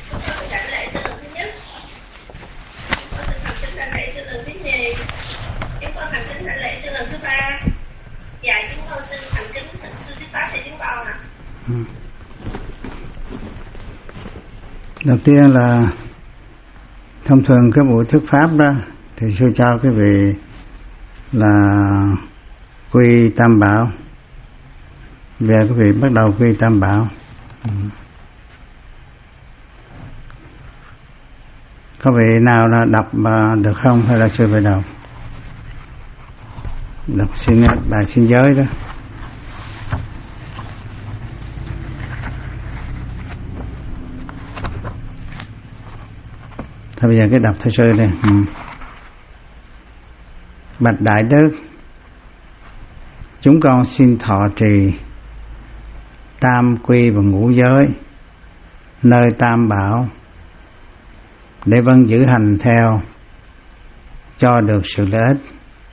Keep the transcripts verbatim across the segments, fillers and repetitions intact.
Con đảnh lễ sư lần thứ nhất. Con xin thành kính đảnh lễ sư lần thứ nhì. Chúng con thành kính đảnh lễ sư lần thứ ba. Dạ chúng con xin thành kính thỉnh sư thuyết pháp cho chúng con ạ. Ừ. Đầu tiên là thông thường cái buổi thuyết pháp đó thì sư cho quý vị là quy tam bảo. Về quý vị bắt đầu quy tam bảo. Ừ. Có vị nào là đọc mà được không hay là chưa phải đọc? Đọc xin bài xin giới đó. Thôi bây giờ cái đọc thôi sư đây. Ừ. Bạch Đại Đức, chúng con xin thọ trì tam quy và ngũ giới nơi tam bảo để vâng giữ hành theo cho được sự lợi ích.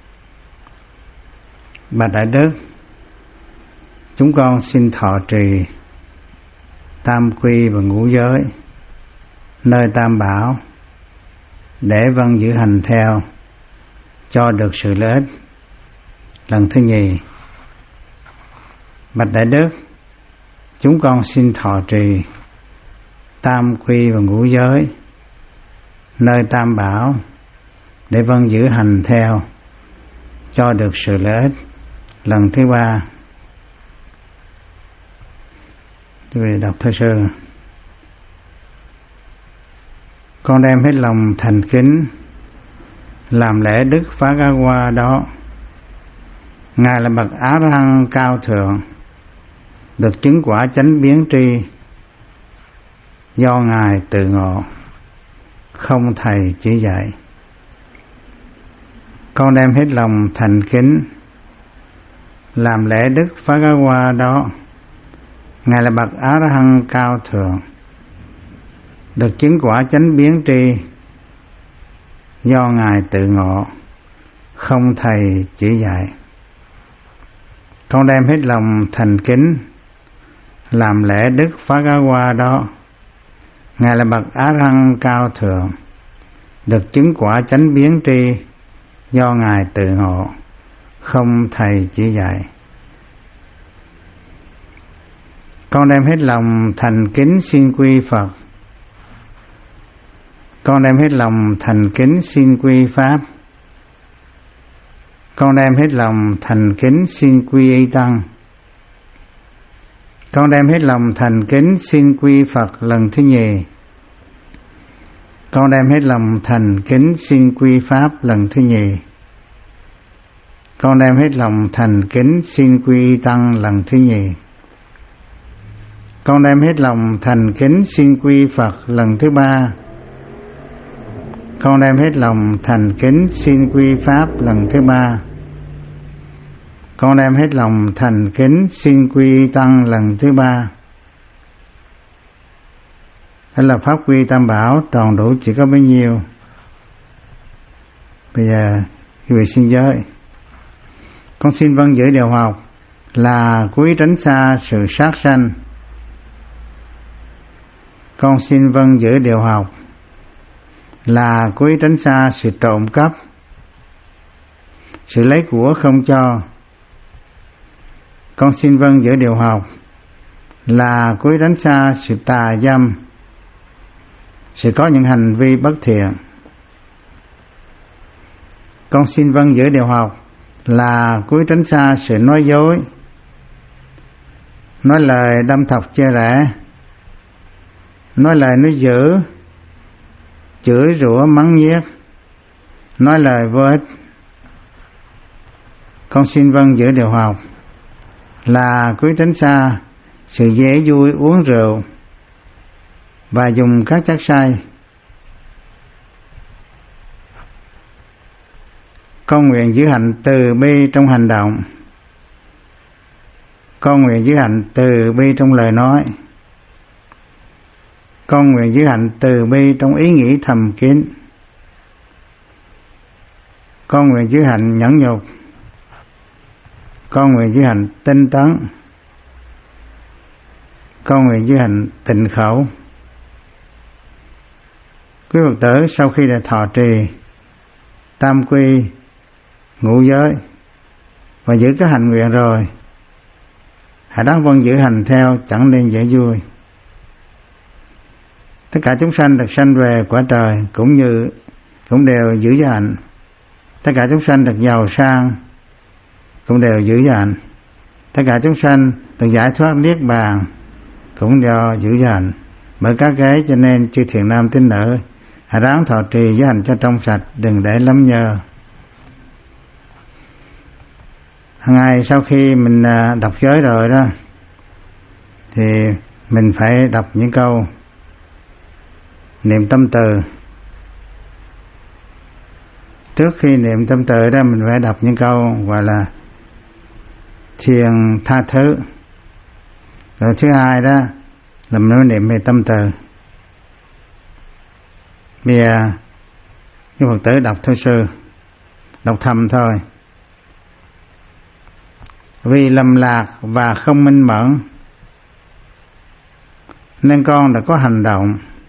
Bạch Đại Đức, chúng con xin thọ trì tam quy và ngũ giới nơi tam bảo để vâng giữ hành theo cho được sự lợi ích. Lần thứ nhì. Bạch Đại Đức, chúng con xin thọ trì tam quy và ngũ giới nơi tam bảo để vâng giữ hành theo cho được sự lợi ích. Lần thứ ba. Tôi đọc thơ sơ. Con đem hết lòng thành kính làm lễ Đức Phá Ga Hoa đó. Ngài là bậc Á La Hán cao thượng, được chứng quả chánh biến tri do Ngài tự ngộ, không thầy chỉ dạy. Con đem hết lòng thành kính làm lễ Đức Phá Ga Hoa đó. Ngài là bậc Á La Hán cao thượng, được chứng quả chánh biến tri do Ngài tự ngộ, không thầy chỉ dạy. Con đem hết lòng thành kính làm lễ Đức Phá Ga Hoa đó. Ngài là bậc Á La Hán cao thượng, được chứng quả chánh biến tri do Ngài tự ngộ, không thầy chỉ dạy. Con đem hết lòng thành kính xin quy Phật. Con đem hết lòng thành kính xin quy Pháp. Con đem hết lòng thành kính xin quy Y Tăng. Con đem hết lòng thành kính xin quy Phật lần thứ nhì. Con đem hết lòng thành kính xin quy Pháp lần thứ nhì. Con đem hết lòng thành kính xin quy Y Tăng lần thứ nhì. Con đem hết lòng thành kính xin quy Phật lần thứ ba. Con đem hết lòng thành kính xin quy Pháp lần thứ ba. Con đem hết lòng thành kính xin quy Tăng lần thứ ba. Đó là pháp quy tam bảo, tròn đủ chỉ có bấy nhiêu. Bây giờ quý vị xin giới. Con xin vâng giữ điều học là cúi tránh xa sự sát sanh. Con xin vâng giữ điều học là cúi tránh xa sự trộm cắp, sự lấy của không cho. Con xin vâng giữ điều học là cúi tránh xa sự tà dâm, sự có những hành vi bất thiện. Con xin vâng giữ điều học là cúi tránh xa sự nói dối, nói lời đâm thọc chê rẻ, nói lời nói dữ, chửi rủa mắng nhiếc, nói lời vô ích. Con xin vâng giữ điều học là cúi tránh xa sự dễ vui uống rượu và dùng các chất say. Con nguyện giữ hạnh từ bi trong hành động. Con nguyện giữ hạnh từ bi trong lời nói. Con nguyện giữ hạnh từ bi trong ý nghĩ thầm kín. Con nguyện giữ hạnh nhẫn nhục. Con nguyện giữ hạnh tinh tấn. Con nguyện giữ hạnh tịnh khẩu. Quý Phật tử sau khi đã thọ trì tam quy ngũ giới và giữ cái hành nguyện rồi, hãy đáng vâng giữ hành theo, chẳng nên dễ vui. Tất cả chúng sanh được sanh về quả trời cũng như cũng đều giữ giới hạnh. Tất cả chúng sanh được giàu sang cũng đều giữ giới hạnh. Tất cả chúng sanh được giải thoát niết bàn cũng do giữ giới hạnh. Bởi các cái cho nên chư thiện nam tín nữ hãy ráng thọ trì giới hạnh cho trong sạch, đừng để lắm nhơ. Hàng ngày sau khi mình đọc giới rồi đó thì mình phải đọc những câu niệm tâm từ. Trước khi niệm tâm từ đó mình phải đọc những câu gọi là thiền tha thứ. Rồi thứ hai đó là mình mới niệm về tâm từ. Bây giờ cái Phật tử đọc thôi sư, đọc thầm thôi. Vì lầm lạc và không minh mẫn nên con đã có hành động,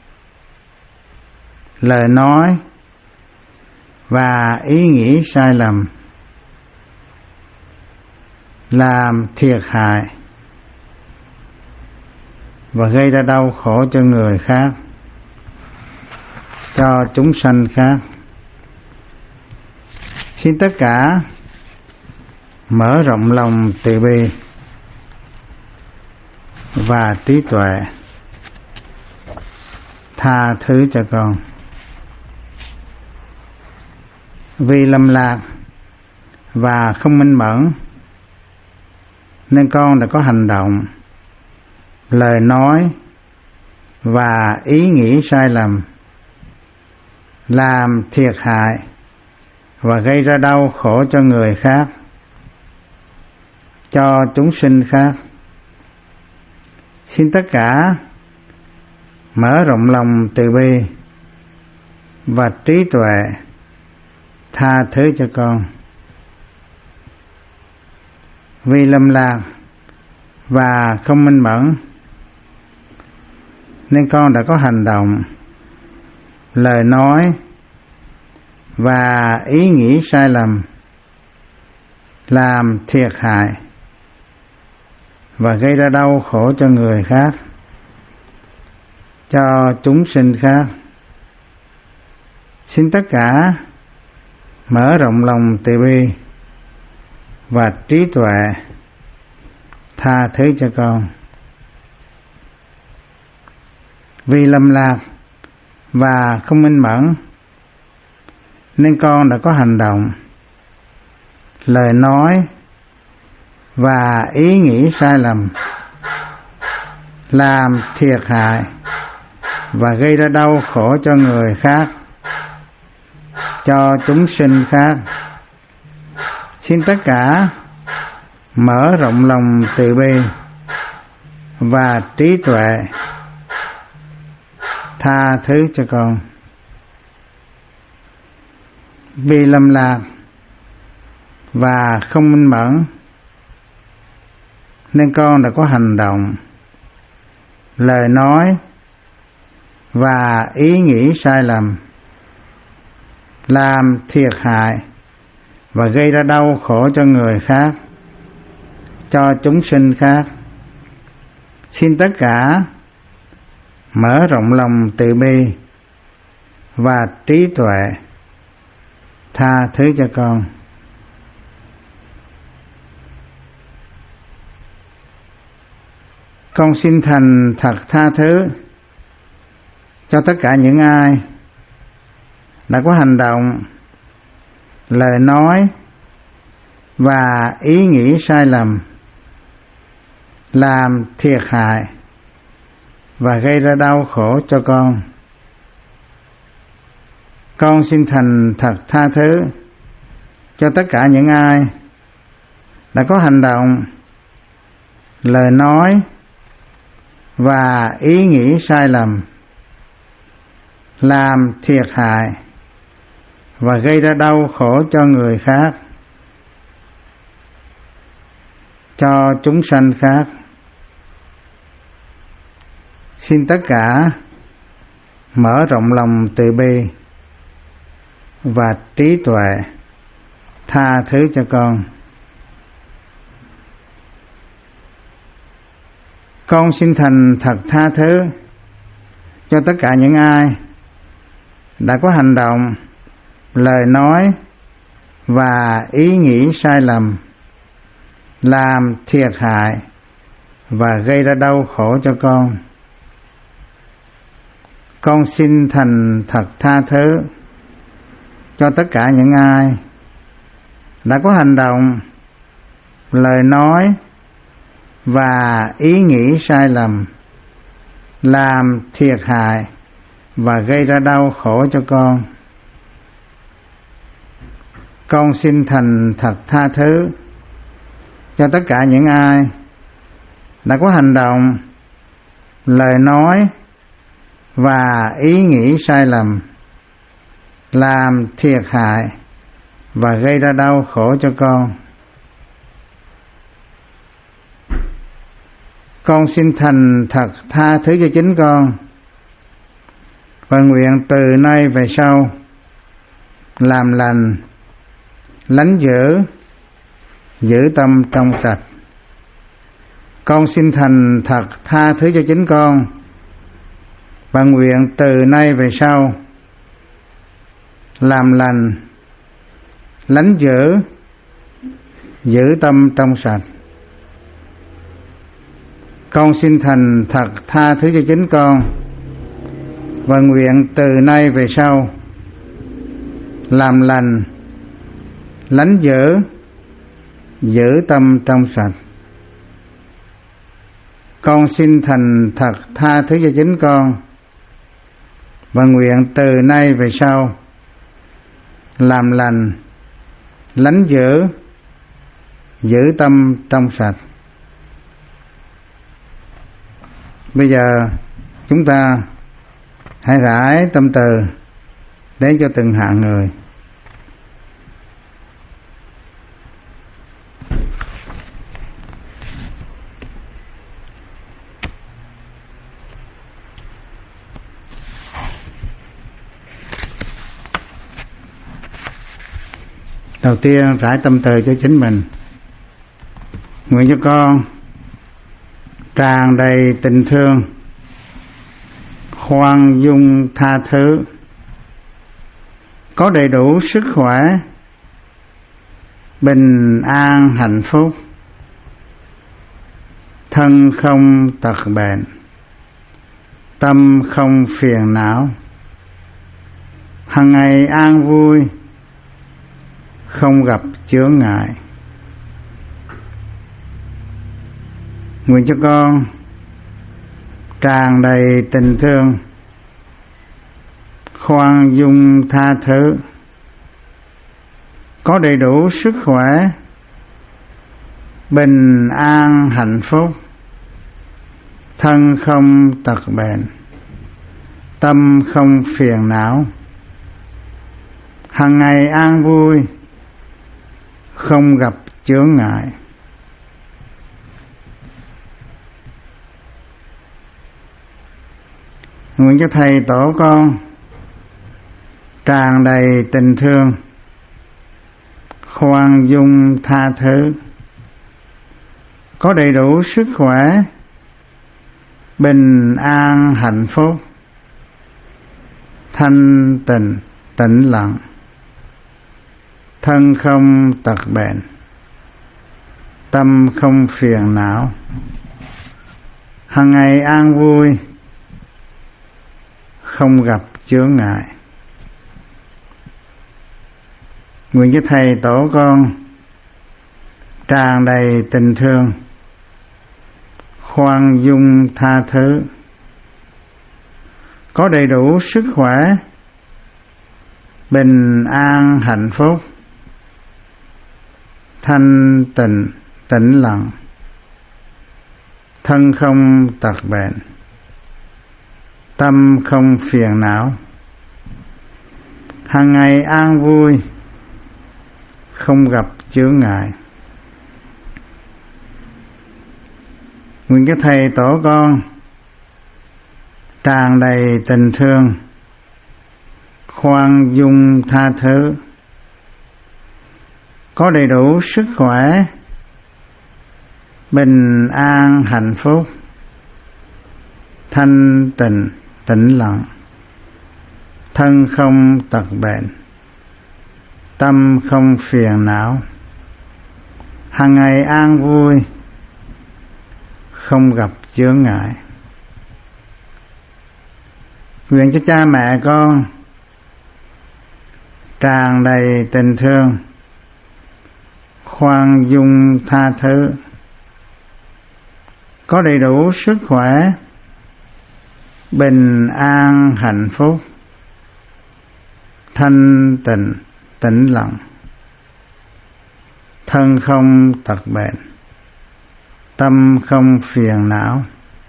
lời nói và ý nghĩ sai lầm, làm thiệt hại và gây ra đau khổ cho người khác, cho chúng sanh khác. Xin tất cả mở rộng lòng từ bi và trí tuệ, tha thứ cho con. Vì lầm lạc và không minh mẫn nên con đã có hành động, lời nói và ý nghĩ sai lầm, làm thiệt hại và gây ra đau khổ cho người khác, cho chúng sinh khác. Xin tất cả mở rộng lòng từ bi và trí tuệ, tha thứ cho con. Vì lầm lạc và không minh mẫn nên con đã có hành động, lời nói và ý nghĩ sai lầm, làm thiệt hại và gây ra đau khổ cho người khác, cho chúng sinh khác. Xin tất cả mở rộng lòng từ bi và trí tuệ, tha thứ cho con. Vì lầm lạc và không minh mẫn nên con đã có hành động, lời nói và ý nghĩ sai lầm, làm thiệt hại và gây ra đau khổ cho người khác, cho chúng sinh khác. Xin tất cả mở rộng lòng từ bi và trí tuệ, tha thứ cho con. Vì lầm lạc và không minh mẫn nên con đã có hành động, lời nói và ý nghĩ sai lầm, làm thiệt hại và gây ra đau khổ cho người khác, cho chúng sinh khác. Xin tất cả mở rộng lòng từ bi và trí tuệ, tha thứ cho con. Con xin thành thật tha thứ cho tất cả những ai đã có hành động, lời nói và ý nghĩ sai lầm, làm thiệt hại và gây ra đau khổ cho con. Con xin thành thật tha thứ cho tất cả những ai đã có hành động, lời nói và ý nghĩ sai lầm, làm thiệt hại và gây ra đau khổ cho người khác, cho chúng sanh khác. Xin tất cả mở rộng lòng từ bi và trí tuệ tha thứ cho con. Con xin thành thật tha thứ cho tất cả những ai đã có hành động, lời nói và ý nghĩ sai lầm, làm thiệt hại và gây ra đau khổ cho con. Con xin thành thật tha thứ cho tất cả những ai đã có hành động, lời nói và ý nghĩ sai lầm, làm thiệt hại và gây ra đau khổ cho con. Con xin thành thật tha thứ cho tất cả những ai đã có hành động, lời nói và ý nghĩ sai lầm, làm thiệt hại và gây ra đau khổ cho con. Con xin thành thật tha thứ cho chính con và nguyện từ nay về sau làm lành, lánh dữ, giữ tâm trong sạch. Con xin thành thật tha thứ cho chính con và nguyện từ nay về sau làm lành, lánh dữ, giữ tâm trong sạch. Con xin thành thật tha thứ cho chính con và nguyện từ nay về sau làm lành, lánh dữ, giữ tâm trong sạch. Con xin thành thật tha thứ cho chính con và nguyện từ nay về sau làm lành, lánh dữ, giữ tâm trong sạch. Bây giờ chúng ta hãy rải tâm từ đến cho từng hạng người. Đầu tiên rải tâm từ cho chính mình. Nguyện cho con tràn đầy tình thương, khoan dung tha thứ, có đầy đủ sức khỏe, bình an hạnh phúc, thân không tật bệnh, tâm không phiền não, hằng ngày an vui, không gặp chướng ngại. Nguyện cho con tràn đầy tình thương, khoan dung tha thứ, có đầy đủ sức khỏe, bình an hạnh phúc, thân không tật bệnh, tâm không phiền não, hằng ngày an vui, không gặp chướng ngại. Nguyện cho thầy tổ con tràn đầy tình thương, khoan dung tha thứ, có đầy đủ sức khỏe, bình an hạnh phúc, thanh tịnh tĩnh lặng, thân không tật bệnh, tâm không phiền não, hằng ngày an vui, không gặp chướng ngại. Nguyện cho thầy tổ con tràn đầy tình thương, khoan dung tha thứ, có đầy đủ sức khỏe, bình an hạnh phúc, thanh tịnh tĩnh lặng, thân không tật bệnh, tâm không phiền não, hàng ngày an vui, không gặp chướng ngại. Nguyện cho thầy tổ con tràn đầy tình thương, khoan dung tha thứ, có đầy đủ sức khỏe, bình an hạnh phúc, thanh tịnh tĩnh lặng, thân không tật bệnh, tâm không phiền não, hàng ngày an vui, không gặp chướng ngại. Nguyện cho cha mẹ con tràn đầy tình thương, khoan dung tha thứ, có đầy đủ sức khỏe, bình an hạnh phúc, thanh tịnh tĩnh lặng, thân không tật bệnh, tâm không phiền não,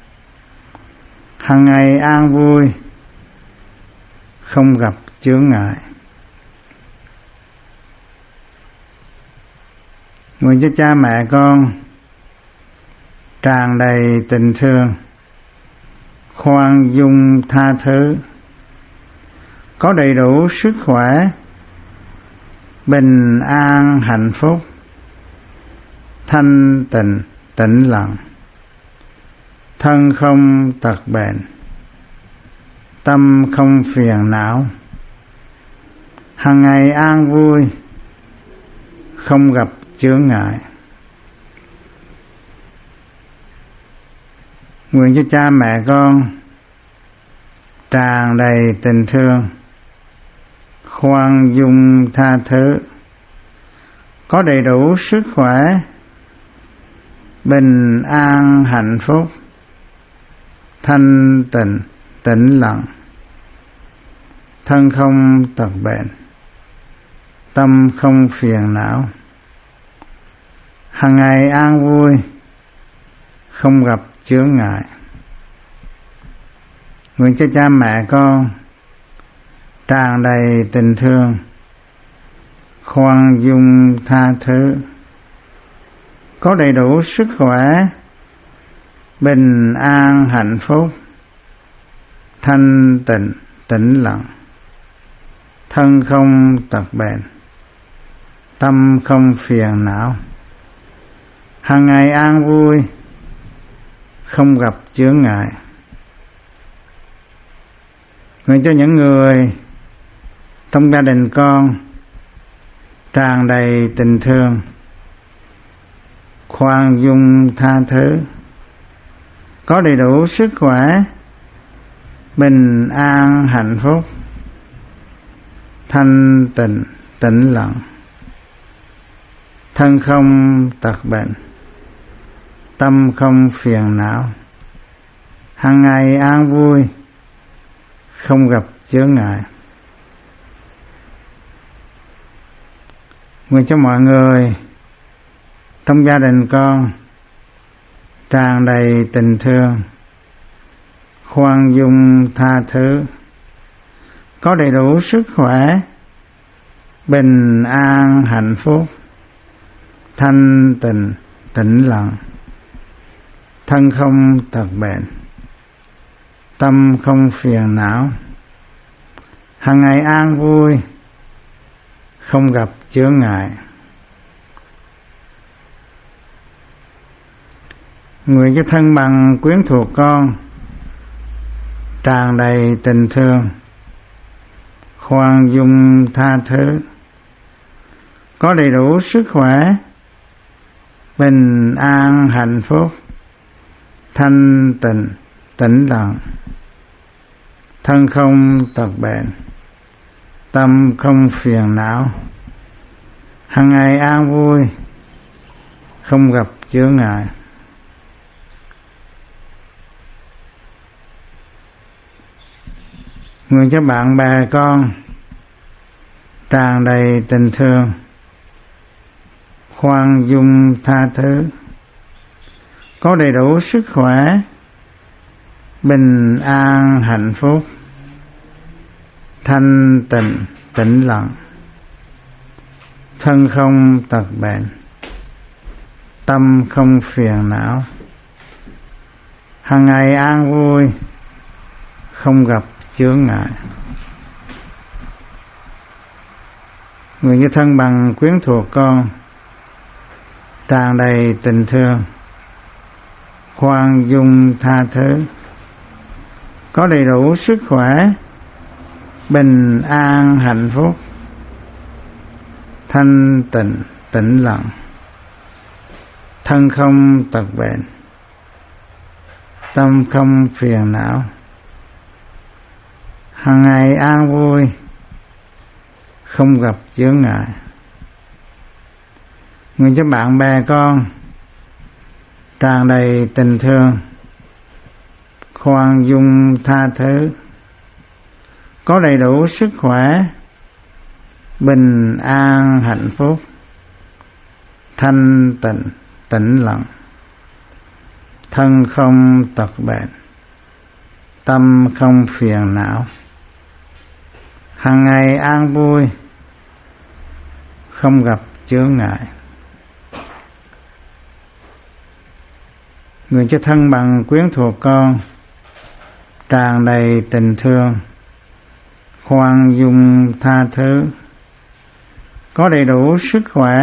hàng ngày an vui, không gặp chướng ngại. Nguyện cho cha mẹ con tràn đầy tình thương, khoan dung tha thứ, có đầy đủ sức khỏe, bình an hạnh phúc, thanh tịnh tĩnh lặng, thân không tật bệnh, tâm không phiền não, hàng ngày an vui, không gặp chướng ngại. Nguyện cho cha mẹ con tràn đầy tình thương, khoan dung tha thứ, có đầy đủ sức khỏe, bình an hạnh phúc, thanh tịnh tĩnh lặng, thân không tật bệnh, tâm không phiền não, hàng ngày an vui, không gặp chướng ngại. Nguyện cho cha mẹ con tràn đầy tình thương, khoan dung tha thứ, có đầy đủ sức khỏe, bình an hạnh phúc, thanh tịnh tĩnh lặng, thân không tật bệnh, tâm không phiền não, hàng ngày an vui, không gặp chướng ngại. Nguyện cho những người trong gia đình con tràn đầy tình thương, khoan dung tha thứ, có đầy đủ sức khỏe, bình an hạnh phúc, thanh tịnh tĩnh lặng, thân không tật bệnh, tâm không phiền não, hàng ngày an vui, không gặp chướng ngại. Nguyện cho mọi người trong gia đình con tràn đầy tình thương, khoan dung tha thứ, có đầy đủ sức khỏe, bình an hạnh phúc, thanh tịnh tĩnh lặng, thân không tật bệnh, tâm không phiền não, hàng ngày an vui, không gặp chướng ngại. Nguyện cho thân bằng quyến thuộc con tràn đầy tình thương, khoan dung tha thứ, có đầy đủ sức khỏe, bình an hạnh phúc, thanh tịnh tĩnh lặng, thân không tật bệnh, tâm không phiền não, hàng ngày an vui, không gặp chướng ngại. Nguyện cho bạn bè con tràn đầy tình thương, khoan dung tha thứ, có đầy đủ sức khỏe, bình an hạnh phúc, thanh tịnh tĩnh lặng, thân không tật bệnh, tâm không phiền não, hàng ngày an vui, không gặp chướng ngại. Người như thân bằng quyến thuộc con, tràn đầy tình thương, khoan dung tha thứ, có đầy đủ sức khỏe, bình an hạnh phúc, thanh tịnh tĩnh lặng, thân không tật bệnh, tâm không phiền não, hàng ngày an vui, không gặp chướng ngại. Nguyện cho bạn bè con tràn đầy tình thương, khoan dung tha thứ, có đầy đủ sức khỏe, bình an hạnh phúc, thanh tịnh tĩnh lặng, thân không tật bệnh, tâm không phiền não, hàng ngày an vui, không gặp chướng ngại. Nguyện cho thân bằng quyến thuộc con tràn đầy tình thương, khoan dung tha thứ, có đầy đủ sức khỏe,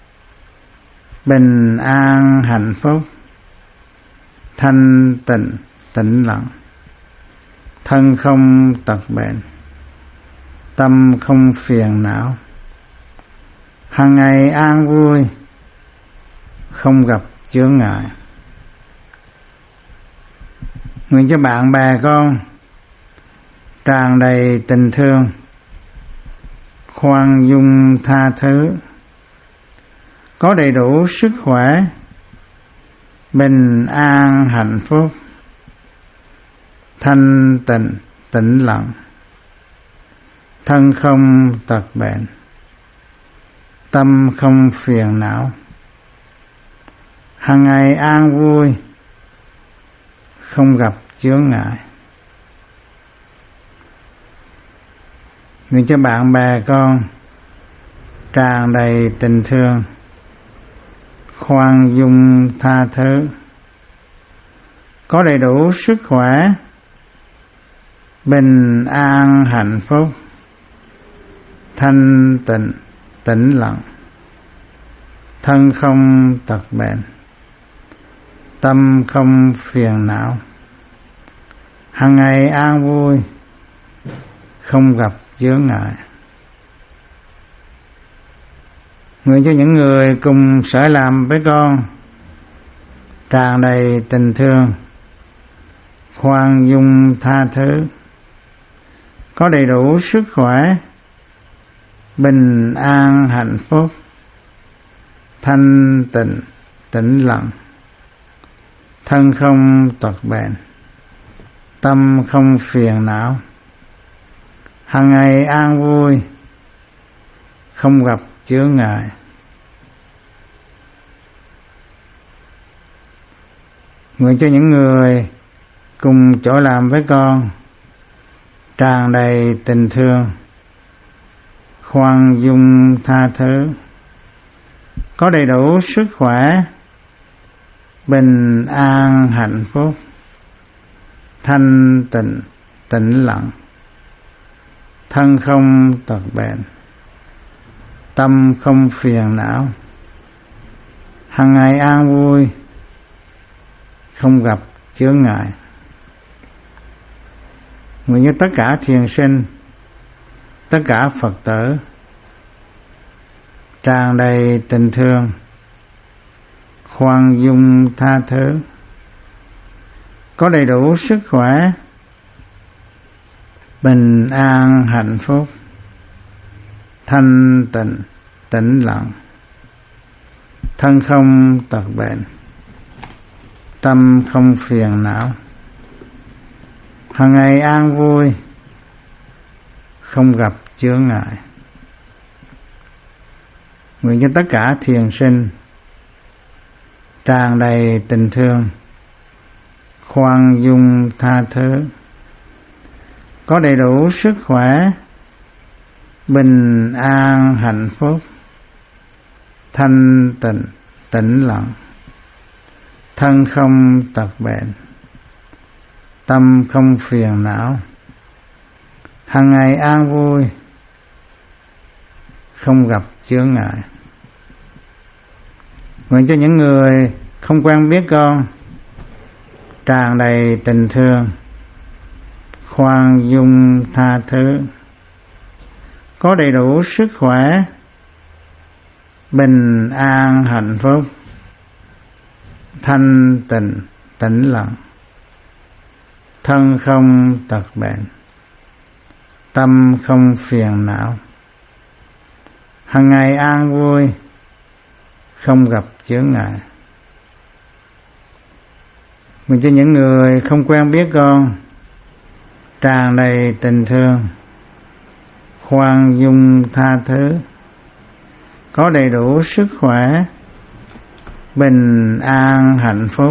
bình an hạnh phúc, thanh tịnh tĩnh lặng, thân không tật bệnh, tâm không phiền não, hàng ngày an vui, không gặp chướng ngại. Nguyện cho bạn bè con tràn đầy tình thương, khoan dung tha thứ, có đầy đủ sức khỏe, bình an hạnh phúc, thanh tịnh tĩnh lặng, thân không tật bệnh, tâm không phiền não, hàng ngày an vui, không gặp chướng ngại. Nguyện cho bạn bè con tràn đầy tình thương, khoan dung tha thứ, có đầy đủ sức khỏe, bình an hạnh phúc, thanh tịnh tĩnh lặng, thân không tật bệnh, tâm không phiền não, hàng ngày an vui, không gặp chướng ngại. Nguyện cho những người cùng sở làm với con tràn đầy tình thương, khoan dung tha thứ, có đầy đủ sức khỏe, bình an hạnh phúc, thanh tịnh tĩnh lặng, thân không tật bệnh, tâm không phiền não, hàng ngày an vui, không gặp chướng ngại. Nguyện cho những người cùng chỗ làm với con tràn đầy tình thương, khoan dung tha thứ, có đầy đủ sức khỏe, bình an hạnh phúc, thanh tịnh tĩnh lặng, thân không tật bệnh, tâm không phiền não, hàng ngày an vui, không gặp chướng ngại. Nguyện như tất cả thiền sinh, tất cả Phật tử tràn đầy tình thương, khoan dung tha thứ, có đầy đủ sức khỏe, bình an hạnh phúc, thanh tịnh tĩnh lặng, thân không tật bệnh, tâm không phiền não, hàng ngày an vui, không gặp chướng ngại. Nguyện cho tất cả thiền sinh tràn đầy tình thương, khoan dung tha thứ, có đầy đủ sức khỏe, bình an hạnh phúc, thanh tịnh tĩnh lặng, thân không tật bệnh, tâm không phiền não, hàng ngày an vui, không gặp chướng ngại. Nguyện cho những người không quen biết con tràn đầy tình thương, khoan dung tha thứ, có đầy đủ sức khỏe, bình an hạnh phúc, thanh tịnh tĩnh lặng, thân không tật bệnh, tâm không phiền não, hằng ngày an vui, không gặp chướng ngại. Mình cho những người không quen biết con tràn đầy tình thương, khoan dung tha thứ, có đầy đủ sức khỏe, bình an hạnh phúc,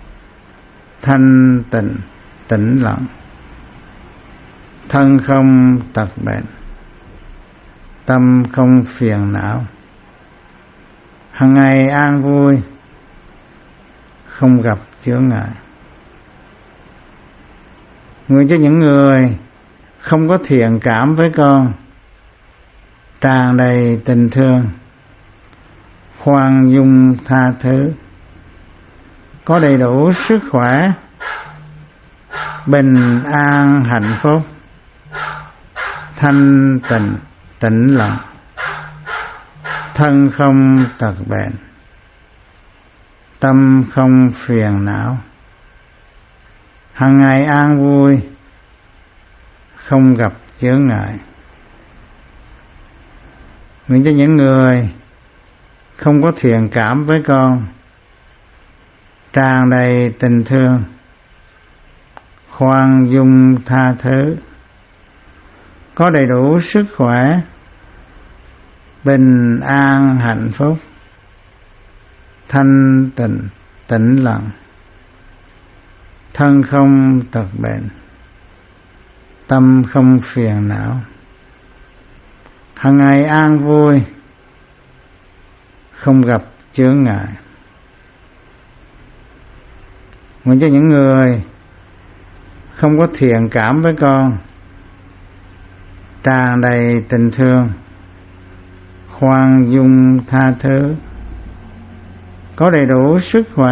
thanh tịnh tĩnh lặng, thân không tật bệnh, tâm không phiền não, hằng ngày an vui, không gặp chướng ngại. Nguyện cho những người không có thiện cảm với con tràn đầy tình thương, khoan dung tha thứ, có đầy đủ sức khỏe, bình an hạnh phúc, thanh tịnh tĩnh lặng, thân không tật bệnh, tâm không phiền não, hằng ngày an vui, không gặp chướng ngại. Nguyện cho những người không có thiện cảm với con tràn đầy tình thương, khoan dung tha thứ, có đầy đủ sức khỏe, bình an hạnh phúc, thanh tịnh tĩnh lặng, thân không tật bệnh, tâm không phiền não, hằng ngày an vui, không gặp chướng ngại. Nguyện cho những người không có thiện cảm với con tràn đầy tình thương, khoan dung tha thứ, có đầy đủ sức khỏe,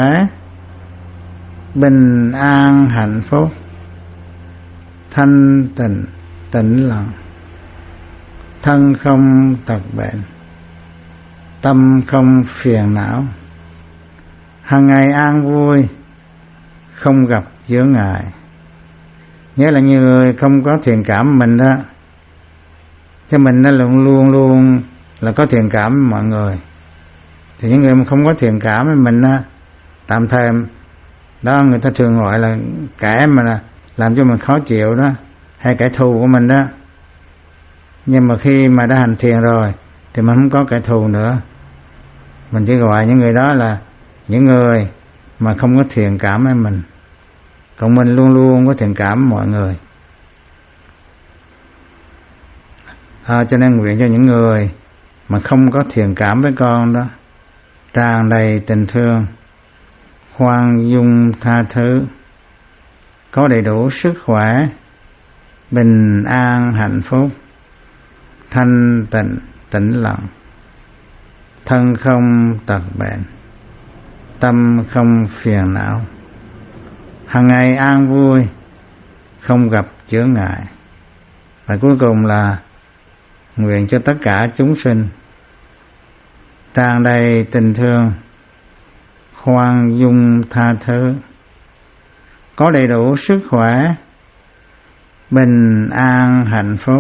bình an hạnh phúc, thanh tịnh tĩnh lặng, thân không tật bệnh, tâm không phiền não, hằng ngày an vui, không gặp chướng ngại. Nhớ là như người không có thiện cảm mình đó, chứ mình nó luôn luôn luôn là có thiện cảm với mọi người. Thì những người mà không có thiện cảm với mình á, tạm thời đó người ta thường gọi là kẻ mà là làm cho mình khó chịu đó, hay kẻ thù của mình đó. Nhưng mà khi mà đã hành thiền rồi thì mình không có kẻ thù nữa, mình chỉ gọi những người đó là những người mà không có thiện cảm với mình. Còn mình luôn luôn có thiện cảm với mọi người. À, cho nên nguyện cho những người mà không có thiện cảm với con đó tràn đầy tình thương, khoan dung tha thứ, có đầy đủ sức khỏe, bình an hạnh phúc, thanh tịnh tĩnh lặng, thân không tật bệnh, tâm không phiền não, hằng ngày an vui, không gặp chướng ngại. Và cuối cùng là nguyện cho tất cả chúng sinh tràn đầy tình thương, khoan dung tha thứ, có đầy đủ sức khỏe, bình an hạnh phúc,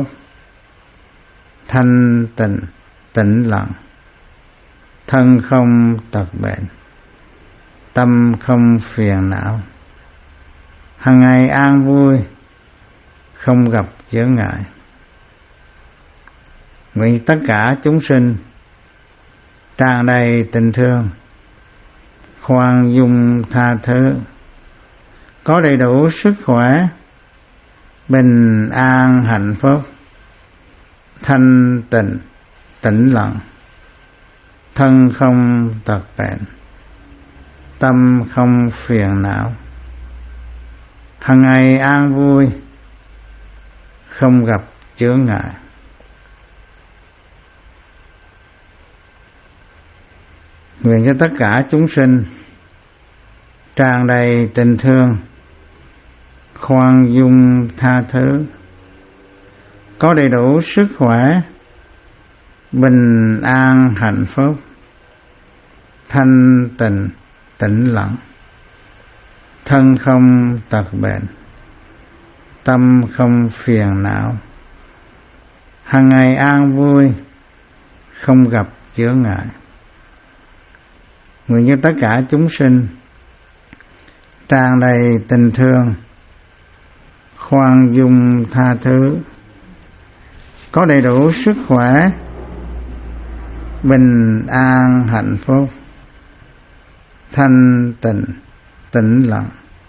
thanh tịnh tĩnh lặng, thân không tật bệnh, tâm không phiền não, hằng ngày an vui, không gặp chướng ngại. Nguyện tất cả chúng sinh tràn đầy tình thương, khoan dung tha thứ, có đầy đủ sức khỏe, bình an hạnh phúc, thanh tịnh tĩnh lặng, thân không tật bệnh, tâm không phiền não, hằng ngày an vui, không gặp chướng ngại. Nguyện cho tất cả chúng sinh tràn đầy tình thương, khoan dung tha thứ, có đầy đủ sức khỏe, bình an hạnh phúc, thanh tịnh tĩnh lặng, thân không tật bệnh, tâm không phiền não, hằng ngày an vui, không gặp chướng ngại. Nguyện cho tất cả chúng sinh tràn đầy tình thương, khoan dung tha thứ, có đầy đủ sức khỏe, bình an hạnh phúc, thanh tịnh tĩnh lặng,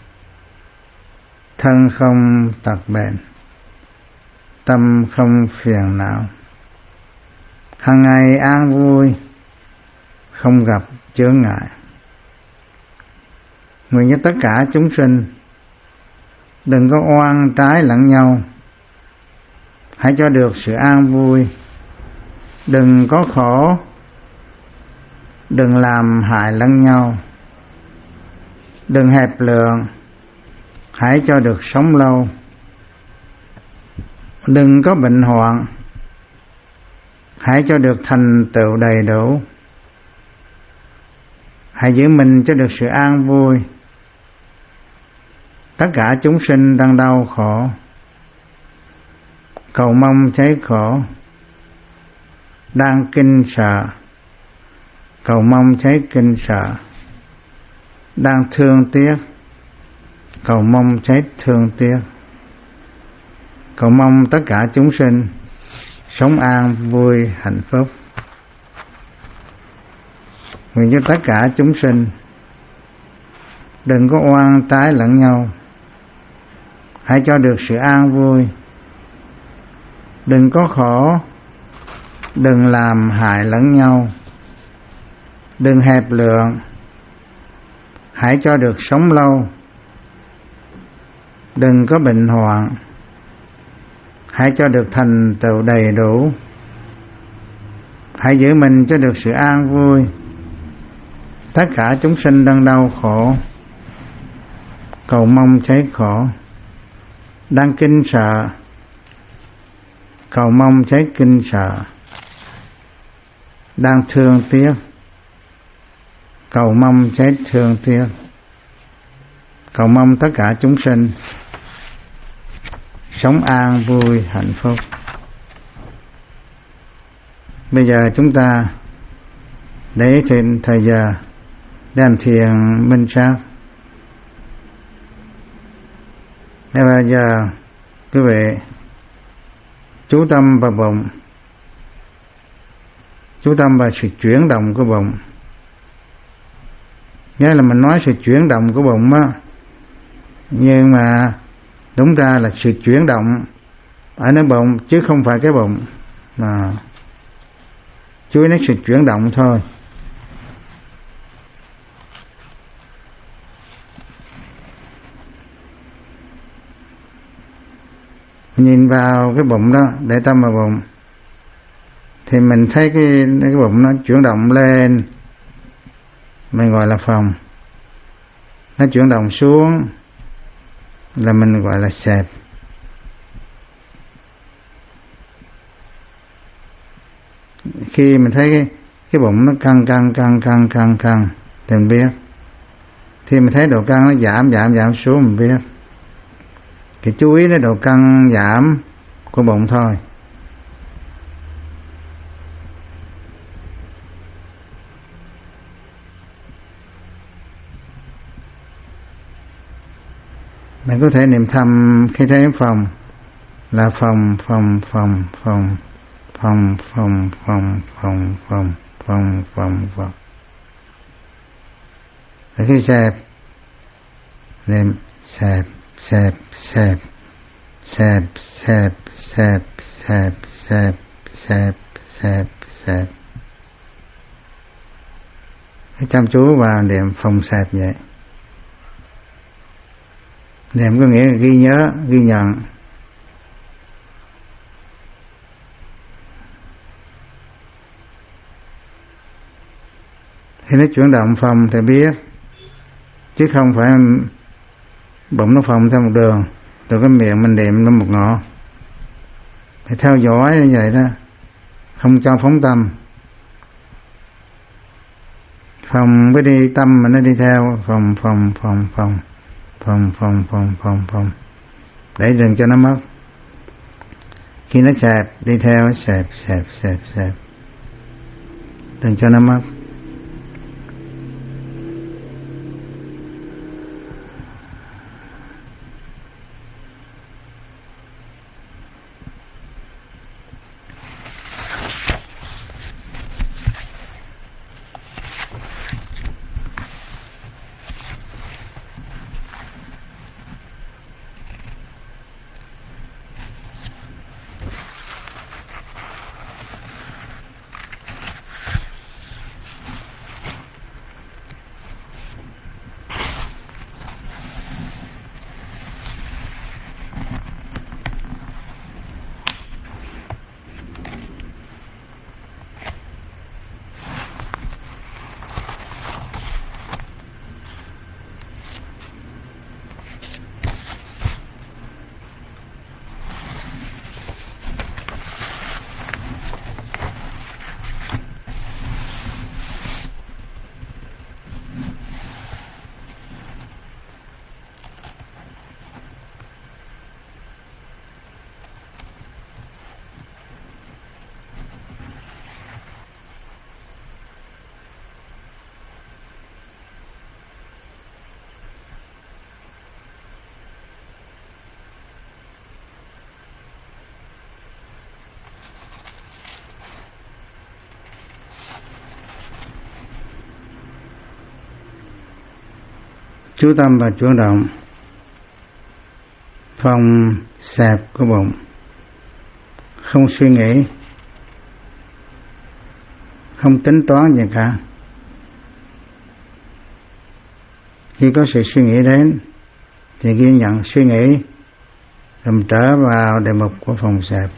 thân không tật bệnh, tâm không phiền não, hằng ngày an vui, không gặp chướng ngại. Nguyện cho tất cả chúng sinh đừng có oan trái lẫn nhau, hãy cho được sự an vui, đừng có khổ, đừng làm hại lẫn nhau, đừng hẹp lượng, hãy cho được sống lâu, đừng có bệnh hoạn, hãy cho được thành tựu đầy đủ, hãy giữ mình cho được sự an vui. Tất cả chúng sinh đang đau khổ, cầu mong cháy khổ, đang kinh sợ, cầu mong cháy kinh sợ, đang thương tiếc, cầu mong cháy thương tiếc, cầu mong tất cả chúng sinh sống an vui hạnh phúc. Nguyện cho tất cả chúng sinh đừng có oan trái lẫn nhau, hãy cho được sự an vui, đừng có khổ, đừng làm hại lẫn nhau, đừng hẹp lượng, hãy cho được sống lâu, đừng có bệnh hoạn, hãy cho được thành tựu đầy đủ, hãy giữ mình cho được sự an vui. Tất cả chúng sinh đang đau khổ, cầu mong cháy khổ, đang kinh sợ, cầu mong cháy kinh sợ, đang thương tiếc, cầu mong cháy thương tiếc, cầu mong tất cả chúng sinh sống an vui hạnh phúc. Bây giờ chúng ta để thêm thời giờ để hành thiền minh sát. Bây giờ quý vị chú tâm vào bụng, chú tâm vào sự chuyển động của bụng. Nghĩa là mình nói sự chuyển động của bụng á, nhưng mà đúng ra là sự chuyển động ở nơi bụng chứ không phải cái bụng, mà chú ý đến sự chuyển động thôi. Nhìn vào cái bụng đó, để tâm vào bụng, thì mình thấy cái, cái bụng nó chuyển động lên, mình gọi là phòng. Nó chuyển động xuống là mình gọi là xẹp. Khi mình thấy cái, cái bụng nó căng căng căng căng căng căng thì mình biết. Khi mình thấy độ căng nó giảm giảm giảm xuống mình biết. Thì chú ý đến độ căng giảm của bụng thôi. Mình có thể niệm thầm khi thấy phòng là phòng phòng phòng phòng phòng phòng phòng phòng phòng phòng phòng phòng. Rồi khi xẹp niệm xẹp xẹp xẹp xẹp xẹp xẹp xẹp xẹp xẹp xẹp xẹp. Chăm chú vào niệm phòng xẹp vậy. Niệm có nghĩa là ghi nhớ, ghi nhận. Khi nó chuyển động phòng thì biết, chứ không phải bỗng nó phòng theo một đường, rồi cái miệng mình niệm nó một ngõ. Phải theo dõi như vậy đó, không cho phóng tâm. Phòng mới đi tâm mà nó đi theo, phòng phòng phòng phòng phòng phòng phòng phòng phòng để đừng cho nó mất. Khi nó xẹp đi theo, xẹp xẹp xẹp xẹp, đừng cho nó mất. Chú tâm vào chuyển động phòng xẹp của bụng, không suy nghĩ, không tính toán gì cả. Khi có sự suy nghĩ đến thì ghi nhận suy nghĩ, rồi trở vào đề mục của phòng xẹp.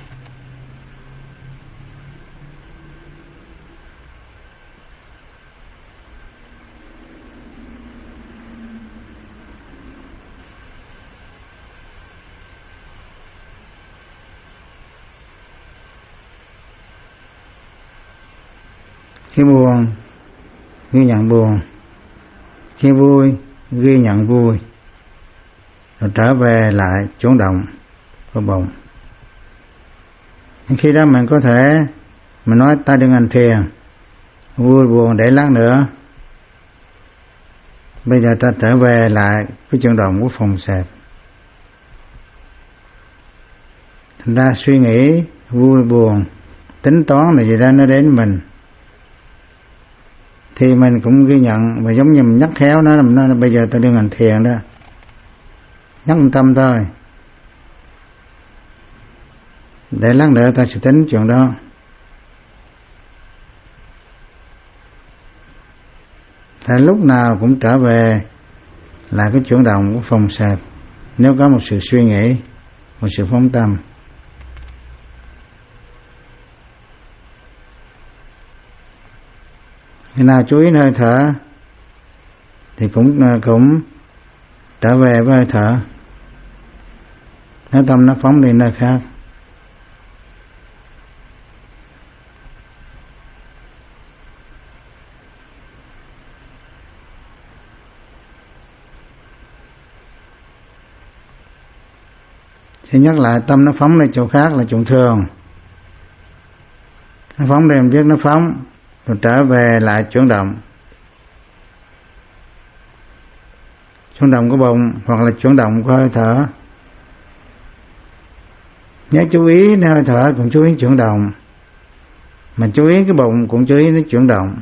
Khi buồn, ghi nhận buồn. Khi vui, ghi nhận vui. Rồi trở về lại chuyển động của bụng. Khi đó mình có thể mình nói ta đừng hành thiền, vui buồn để lát nữa. Bây giờ ta trở về lại cái chuyển động của phòng xẹp. Thành ra suy nghĩ, vui buồn, tính toán là gì đó nó đến mình, thì mình cũng ghi nhận, và giống như mình nhắc khéo nó, mình nói là bây giờ tôi đừng hành thiền đó, nhắc tâm thôi, để lát nữa ta sẽ tính chuyện đó. Thì lúc nào cũng trở về là cái chuyển động của phòng xẹp, nếu có một sự suy nghĩ, một sự phóng tâm. Khi nào chú ý hơi thở thì cũng cũng trở về với hơi thở. Nếu tâm nó phóng đi nơi khác, thì nhắc lại tâm nó phóng đi chỗ khác là chuyện thường. Nó phóng đi, biết nó phóng, rồi trở về lại chuyển động. Chuyển động của bụng hoặc là chuyển động của hơi thở. Nhớ chú ý đến hơi thở cũng chú ý chuyển động, mà chú ý cái bụng cũng chú ý đến chuyển động.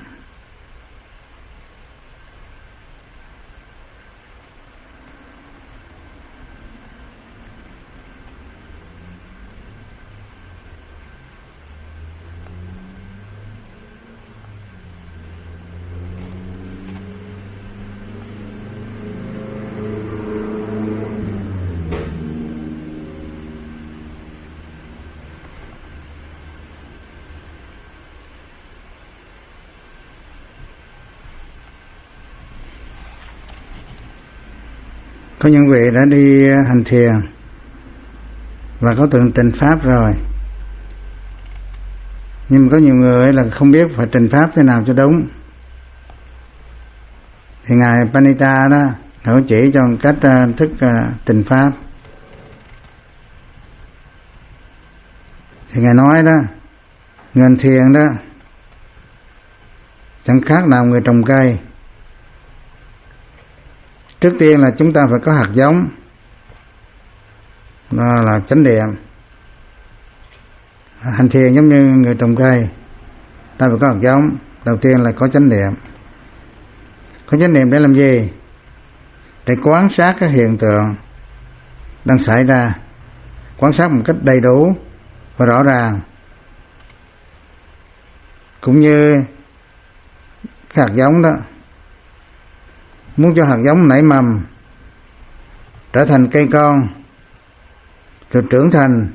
Có những vị đã đi hành thiền và có từng trình pháp rồi, nhưng mà có nhiều người là không biết phải trình pháp thế nào cho đúng. Thì ngài Panita đó, ngài có chỉ cho cách uh, thức uh, trình pháp. Thì ngài nói đó, người hành thiền đó chẳng khác nào người trồng cây. Trước tiên là chúng ta phải có hạt giống, đó là chánh niệm. Hành thiền giống như người trồng cây, ta phải có hạt giống. Đầu tiên là có chánh niệm. Có chánh niệm để làm gì? Để quan sát các hiện tượng đang xảy ra, quan sát một cách đầy đủ và rõ ràng. Cũng như cái hạt giống đó, muốn cho hạt giống nảy mầm, trở thành cây con, rồi trưởng thành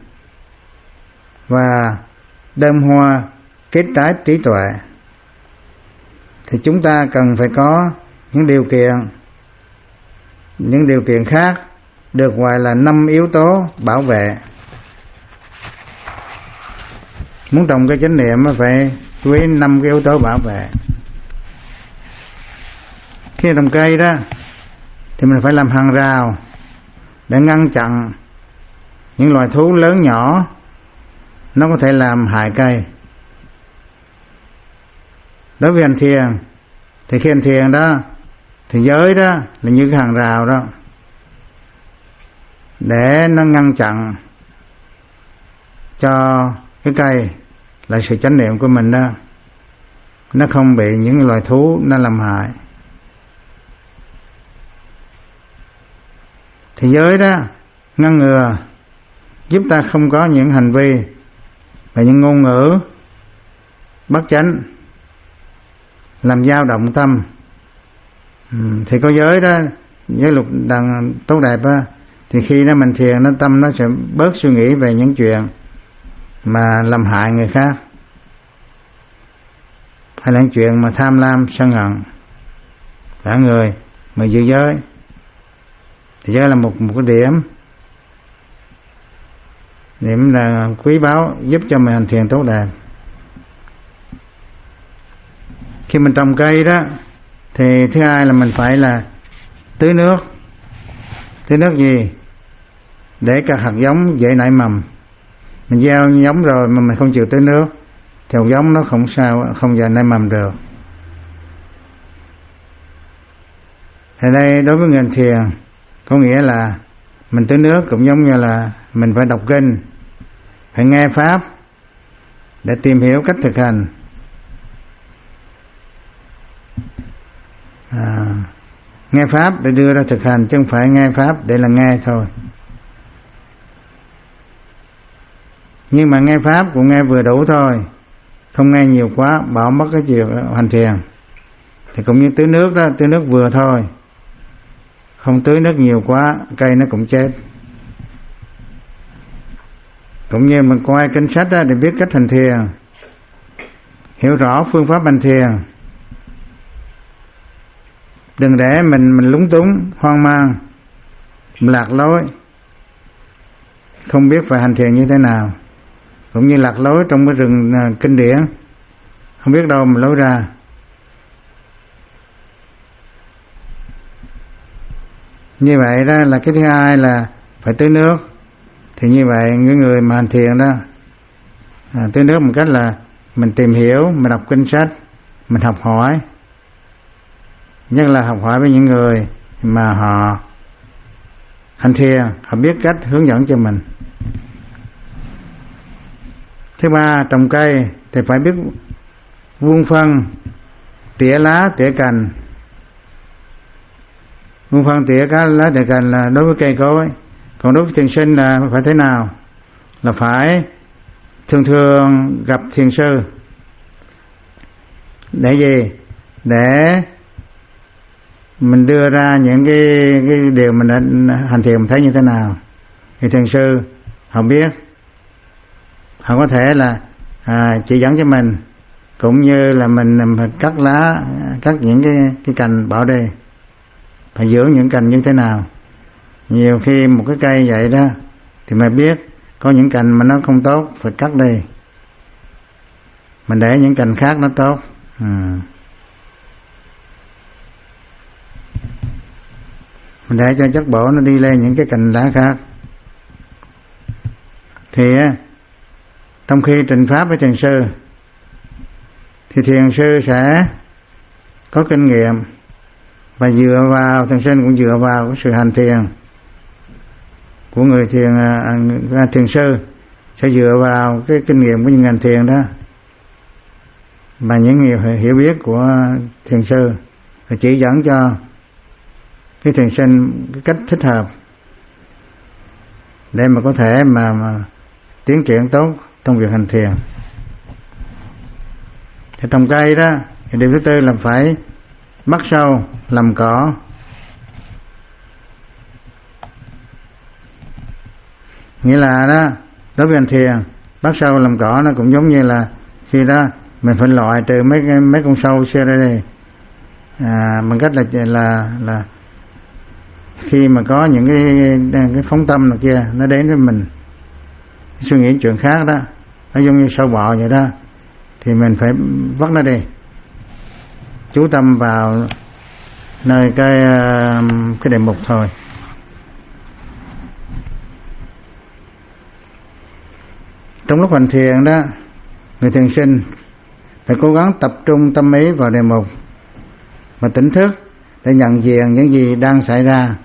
và đơm hoa kết trái trí tuệ, thì chúng ta cần phải có những điều kiện, những điều kiện khác được gọi là năm yếu tố bảo vệ. Muốn trồng cây chánh niệm phải chú ý năm cái yếu tố bảo vệ. Khi trồng cây đó thì mình phải làm hàng rào để ngăn chặn những loài thú lớn nhỏ nó có thể làm hại cây. Đối với hành thiền thì khi hành thiền đó thì giới đó là như cái hàng rào đó, để nó ngăn chặn cho cái cây là sự chánh niệm của mình đó, nó không bị những loài thú nó làm hại. Thì giới đó ngăn ngừa giúp ta không có những hành vi và những ngôn ngữ bất chánh làm dao động tâm. Ừ, thì có giới đó, giới luật đằng tốt đẹp đó, thì khi nó mình thiền, nó tâm nó sẽ bớt suy nghĩ về những chuyện mà làm hại người khác, hay là những chuyện mà tham lam sân hận cả người mà giữ giới. Thì giới là một, một cái điểm điểm là quý báu giúp cho mình hành thiền tốt đẹp. Khi mình trồng cây đó thì thứ hai là mình phải là tưới nước. Tưới nước gì? Để các hạt giống dễ nảy mầm. Mình gieo giống rồi mà mình không chịu tưới nước thì hạt giống nó không sao, không giờ nảy mầm được. Ở đây đối với người hành thiền có nghĩa là mình tưới nước cũng giống như là mình phải đọc kinh, phải nghe pháp để tìm hiểu cách thực hành. À, nghe pháp để đưa ra thực hành, chứ không phải nghe pháp để là nghe thôi. Nhưng mà nghe pháp cũng nghe vừa đủ thôi, không nghe nhiều quá bỏ mất cái chuyện hành thiền. Thì cũng như tưới nước đó, tưới nước vừa thôi, không tưới nước nhiều quá cây nó cũng chết. Cũng như mình coi kinh sách đó để biết cách hành thiền, hiểu rõ phương pháp hành thiền, đừng để mình mình lúng túng, hoang mang, lạc lối, không biết phải hành thiền như thế nào. Cũng như lạc lối trong cái rừng uh, kinh điển, không biết đâu mà lối ra. Như vậy đó là cái thứ hai là phải tưới nước. Thì như vậy những người mà hành thiền đó à, tưới nước một cách là mình tìm hiểu, mình đọc kinh sách, mình học hỏi, nhất là học hỏi với những người mà họ hành thiền, họ biết cách hướng dẫn cho mình. Thứ ba, trồng cây thì phải biết vuông phân, tỉa lá, tỉa cành. Vuông phân, tỉa cá, lá, tỉa cành là đối với cây cối. Còn đối với thiền sinh là phải thế nào? Là phải thường thường gặp thiền sư. Để gì? Để mình đưa ra những cái, cái điều mình đã hành thiền mình thấy như thế nào. Thì thiền sư họ biết, họ có thể là à, chỉ dẫn cho mình, cũng như là mình, mình cắt lá, cắt những cái, cái cành bỏ đi, phải dưỡng những cành như thế nào. Nhiều khi một cái cây vậy đó thì mày biết có những cành mà nó không tốt phải cắt đi, mình để những cành khác nó tốt. Ừ. Mình để cho chất bổ nó đi lên những cái cành lá khác. Thì trong khi trình pháp với thiền sư thì thiền sư sẽ có kinh nghiệm, và dựa vào thiền sinh cũng dựa vào cái sự hành thiền của người thiền à, thiền sư sẽ dựa vào cái kinh nghiệm của những hành thiền đó và những hiểu, hiểu biết của thiền sư, và chỉ dẫn cho cái thiền sinh cái cách thích hợp để mà có thể mà, mà tiến triển tốt trong việc hành thiền. Thì trồng cây đó thì điều thứ tư là phải bắt sâu làm cỏ. Nghĩa là đó, đối với hành thiền, bắt sâu làm cỏ nó cũng giống như là khi đó mình phải loại trừ mấy mấy con sâu xe ra đây, à, bằng cách là là là khi mà có những cái cái phóng tâm nào kia nó đến với mình, suy nghĩ chuyện khác đó, nó giống như sâu bọ vậy đó, thì mình phải vắt nó đi, chú tâm vào nơi cái cái đề mục thôi. Trong lúc hành thiền đó, người thiền sinh phải cố gắng tập trung tâm ý vào đề mục và tỉnh thức để nhận diện những gì đang xảy ra.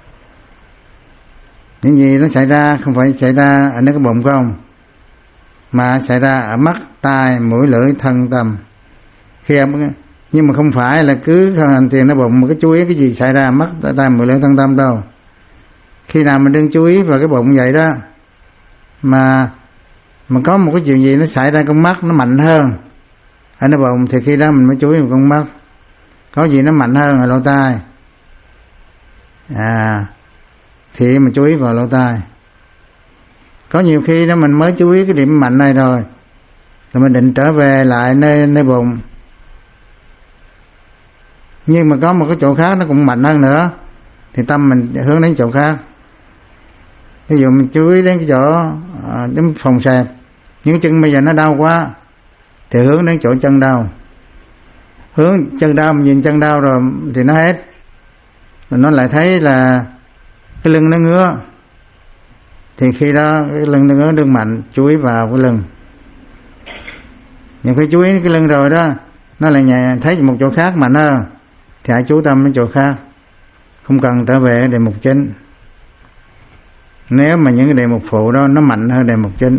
Những gì nó xảy ra không phải xảy ra ở nơi cái bụng không, mà xảy ra ở mắt, tai, mũi, lưỡi, thân, tâm. Khi nhưng mà không phải là cứ hành thiền nó bụng mà cái chú ý cái gì xảy ra mắt, tai, mũi, lưỡi, thân, tâm đâu. Khi nào mình đừng chú ý vào cái bụng vậy đó, mà mà có một cái chuyện gì nó xảy ra con mắt nó mạnh hơn ở nơi bụng, thì khi đó mình mới chú ý vào con mắt. Có gì nó mạnh hơn ở lỗ tai, à thì mình chú ý vào lỗ tai. Có nhiều khi đó mình mới chú ý cái điểm mạnh này rồi, rồi mình định trở về lại nơi nơi bụng, nhưng mà có một cái chỗ khác nó cũng mạnh hơn nữa, thì tâm mình hướng đến chỗ khác. Ví dụ mình chú ý đến cái chỗ à, đến phòng xẹp, những chân bây giờ nó đau quá thì hướng đến chỗ chân đau. Hướng chân đau, mình nhìn chân đau rồi thì nó hết, rồi nó lại thấy là cái lưng nó ngứa, thì khi đó cái lưng nó ngứa đương mạnh, chú ý vào cái lưng. Nhưng khi chú ý cái lưng rồi đó, nó lại nhẹ thấy một chỗ khác mạnh hơn, thì hãy chú tâm đến chỗ khác, không cần trở về đề mục chính. Nếu mà những cái đề mục phụ đó nó mạnh hơn đề mục chính.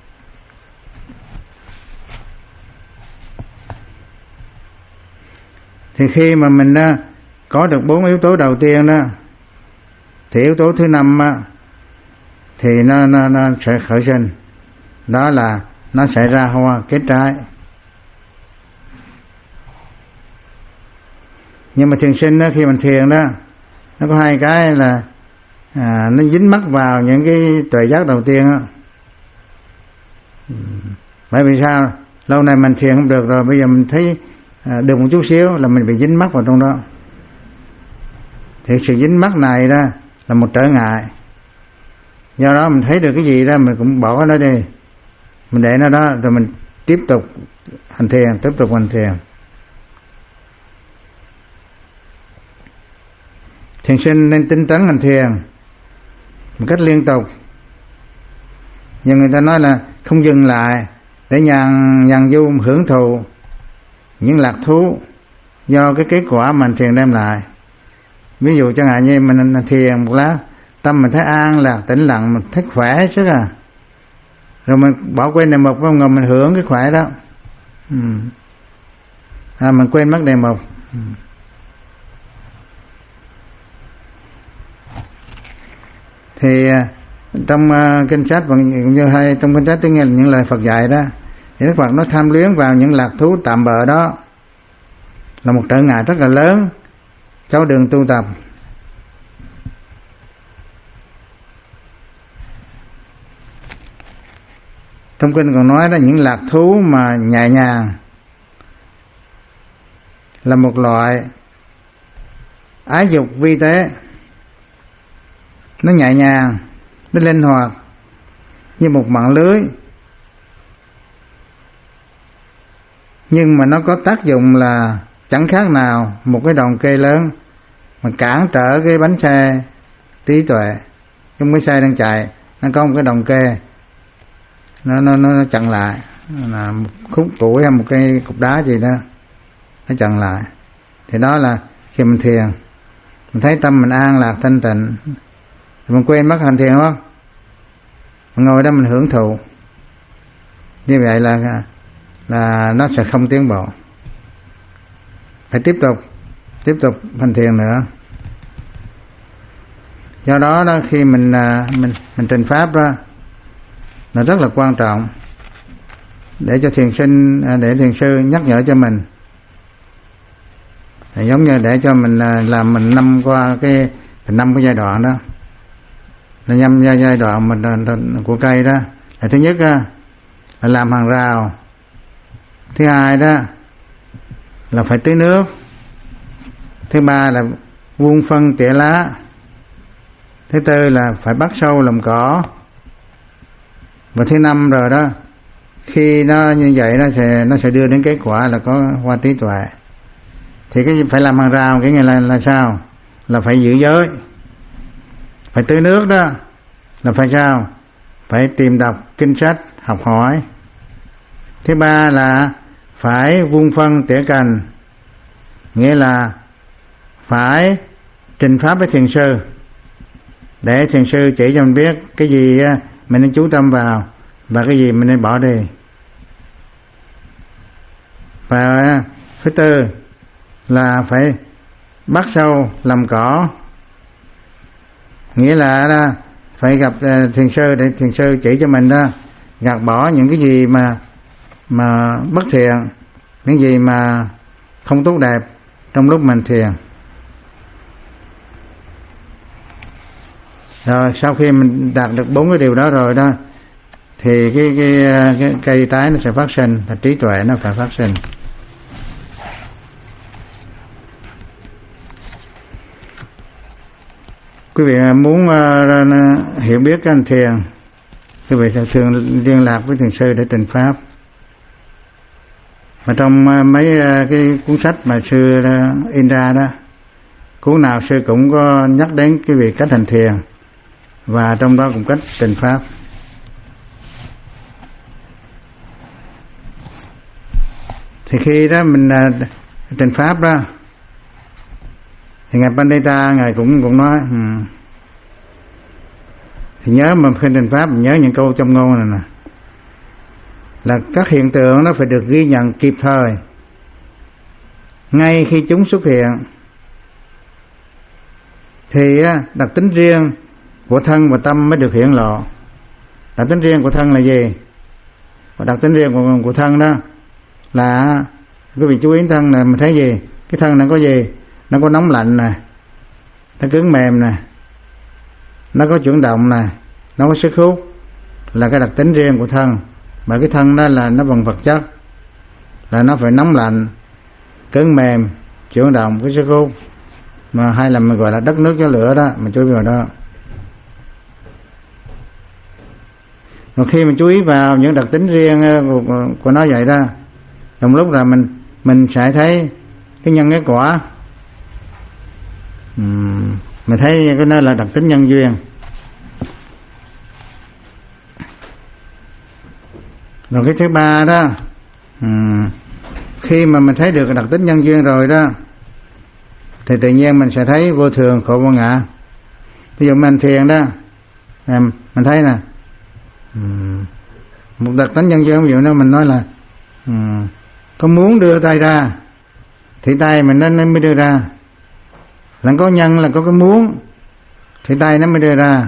Thì khi mà mình đó có được bốn yếu tố đầu tiên đó, thì yếu tố thứ năm á, thì nó, nó, nó sẽ khởi sinh. Đó là nó sẽ ra hoa kết trái. Nhưng mà thiền sinh đó, khi mình thiền đó, nó có hai cái là à, nó dính mắc vào những cái tuệ giác đầu tiên á. Bởi vì sao? Lâu nay mình thiền không được rồi, bây giờ mình thấy à, được một chút xíu là mình bị dính mắc vào trong đó. Thì sự dính mắc này đó là một trở ngại. Do đó mình thấy được cái gì đó mình cũng bỏ nó đi, mình để nó đó, rồi mình tiếp tục hành thiền, tiếp tục hành thiền. Thiền sinh nên tinh tấn hành thiền một cách liên tục. Nhưng người ta nói là không dừng lại để nhàn nhàn du hưởng thụ những lạc thú do cái kết quả mà hành thiền đem lại. Ví dụ chẳng hạn như mình thiền một lát, tâm mình thấy an lạc, tĩnh lặng, mình thấy khỏe chứ à, rồi mình bỏ quên đề mục, không ngờ mình hưởng cái khỏe đó. ừ. à, mình quên mất đề mục. ừ. Thì trong uh, kinh sách và như hay trong kinh sách tiếng Anh, những lời Phật dạy đó, thì Đức Phật nó tham luyến vào những lạc thú tạm bợ đó là một trở ngại rất là lớn cho đường tu tập. Trong kinh còn nói đó, những lạc thú mà nhẹ nhàng là một loại ái dục vi tế, nó nhẹ nhàng, nó linh hoạt như một mạng lưới, nhưng mà nó có tác dụng là chẳng khác nào một cái đòn cây lớn mà cản trở cái bánh xe trí tuệ. Trong cái xe đang chạy, nó có một cái đòn kê, nó nó nó chặn lại, là một khúc củi hay một cái cục đá gì đó, nó chặn lại. Thì đó là khi mình thiền, mình thấy tâm mình an lạc thanh tịnh, mình quên mất hành thiền không? Mình ngồi đó mình hưởng thụ, như vậy là là nó sẽ không tiến bộ. Phải tiếp tục tiếp tục hành thiền nữa. Do đó đó khi mình mình mình trình pháp ra, nó rất là quan trọng để cho thiền sinh, để thiền sư nhắc nhở cho mình. Thì giống như để cho mình làm mình năm qua cái năm cái giai đoạn đó, là năm giai đoạn mình của cây đó. Là thứ nhất đó, là làm hàng rào. Thứ hai đó là phải tưới nước. Thứ ba là vuông phân tỉa lá. Thứ tư là phải bắt sâu làm cỏ. Và thứ năm rồi đó, khi nó như vậy nó sẽ nó sẽ đưa đến kết quả là có hoa trí tuệ. Thì cái phải làm hàng rào cái này là là sao? Là phải giữ giới. Phải tưới nước đó là phải sao? Phải tìm đọc kinh sách, học hỏi. Thứ ba là phải vun phân tỉa cành, nghĩa là phải trình pháp với thiền sư, để thiền sư chỉ cho mình biết cái gì mình nên chú tâm vào và cái gì mình nên bỏ đi. Và thứ tư là phải bắt sâu làm cỏ, nghĩa là phải gặp thiền sư để thiền sư chỉ cho mình đó, gạt bỏ những cái gì mà mà bất thiện, những gì mà không tốt đẹp trong lúc mình thiền. Rồi sau khi mình đạt được bốn cái điều đó rồi đó, thì cái cái, cái cây trái nó sẽ phát sinh, là trí tuệ nó phải phát sinh. Quý vị muốn uh, hiểu biết cái hành thiền, quý vị sẽ thường liên lạc với thiền sư để trình pháp. Mà trong uh, mấy uh, cái cuốn sách mà sư uh, in ra đó, cuốn nào sư cũng có nhắc đến cái việc cách hành thiền, và trong đó cũng cách trình pháp. Thì khi đó mình uh, trình pháp đó, thì ngài Pandita ngài cũng cũng nói, ừ. Thì nhớ mà khi trình pháp mình nhớ những câu trong ngôn này nè, là các hiện tượng nó phải được ghi nhận kịp thời, ngay khi chúng xuất hiện. Thì đặc tính riêng của thân và tâm mới được hiển lộ. Đặc tính riêng của thân là gì? Và đặc tính riêng của, của thân đó là quý vị chú ý thân này, mình thấy gì? Cái thân nó có gì? Nó có nóng lạnh nè, nó cứng mềm nè, nó có chuyển động nè, nó có sức hút, là cái đặc tính riêng của thân. Mà cái thân đó là nó bằng vật chất, là nó phải nóng lạnh, cứng mềm, chuyển động, cái sức hút, mà hay là mình gọi là đất nước gió lửa đó, mình chú ý vào đó. Mà khi mình chú ý vào những đặc tính riêng của, của nó vậy đó, đồng lúc là mình mình sẽ thấy cái nhân cái quả. Uhm, mình thấy cái đó là đặc tính nhân duyên. Rồi cái thứ ba đó, uhm, khi mà mình thấy được đặc tính nhân duyên rồi đó, thì tự nhiên mình sẽ thấy vô thường khổ vô ngã. Ví dụ mình thiền đó, mình thấy nè, uhm, một đặc tính nhân duyên, ví dụ đó mình nói là uhm, có muốn đưa tay ra thì tay mình nên mới đưa ra. Là có nhân là có cái muốn thì tay nó mới đưa ra.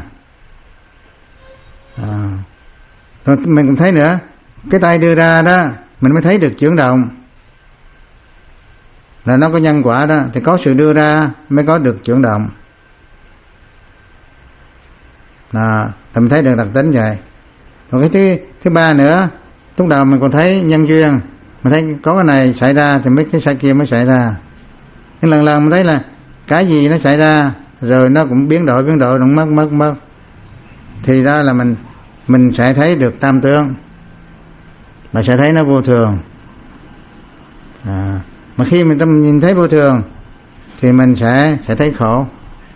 À. Rồi mình cũng thấy nữa, cái tay đưa ra đó mình mới thấy được chuyển động, là nó có nhân quả đó, thì có sự đưa ra mới có được chuyển động. À, thì mình thấy được đặc tính vậy. Rồi cái thứ, thứ ba nữa, lúc đầu mình còn thấy nhân duyên, mình thấy có cái này xảy ra thì mấy cái sai kia mới xảy ra. Nhưng lần lần mình thấy là cái gì nó xảy ra rồi nó cũng biến đổi biến đổi, nó mất mất mất. Thì đó là mình mình sẽ thấy được tam tướng, mà sẽ thấy nó vô thường. À, mà khi mình tâm nhìn thấy vô thường thì mình sẽ sẽ thấy khổ.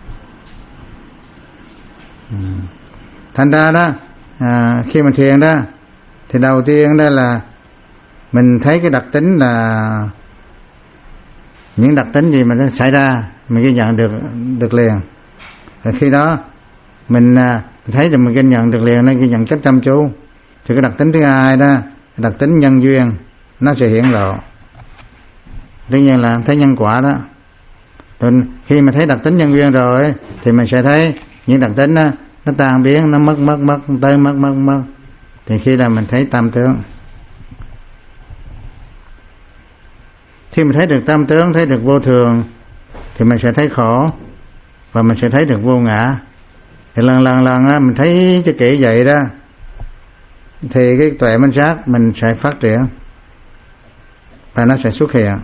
Ừ. Thành ra đó, à, khi mình thiền đó thì đầu tiên đó là mình thấy cái đặc tính là những đặc tính gì mà nó xảy ra mình ghi nhận được được liền. Rồi khi đó mình à, thấy thì mình ghi nhận được liền, nó ghi nhận cách chăm chú. Thì cái đặc tính thứ hai đó, đặc tính nhân duyên, nó sẽ hiển lộ. Tất nhiên là thấy nhân quả đó. Rồi khi mà thấy đặc tính nhân duyên rồi thì mình sẽ thấy những đặc tính đó, nó tan biến, nó mất mất mất tới mất mất mất. Thì khi là mình thấy tam tướng. Khi mình thấy được tam tướng, thấy được vô thường thì mình sẽ thấy khổ và mình sẽ thấy được vô ngã. Thì lần lần lần á, mình thấy cho kỹ vậy đó thì cái tuệ minh sát mình sẽ phát triển và nó sẽ xuất hiện.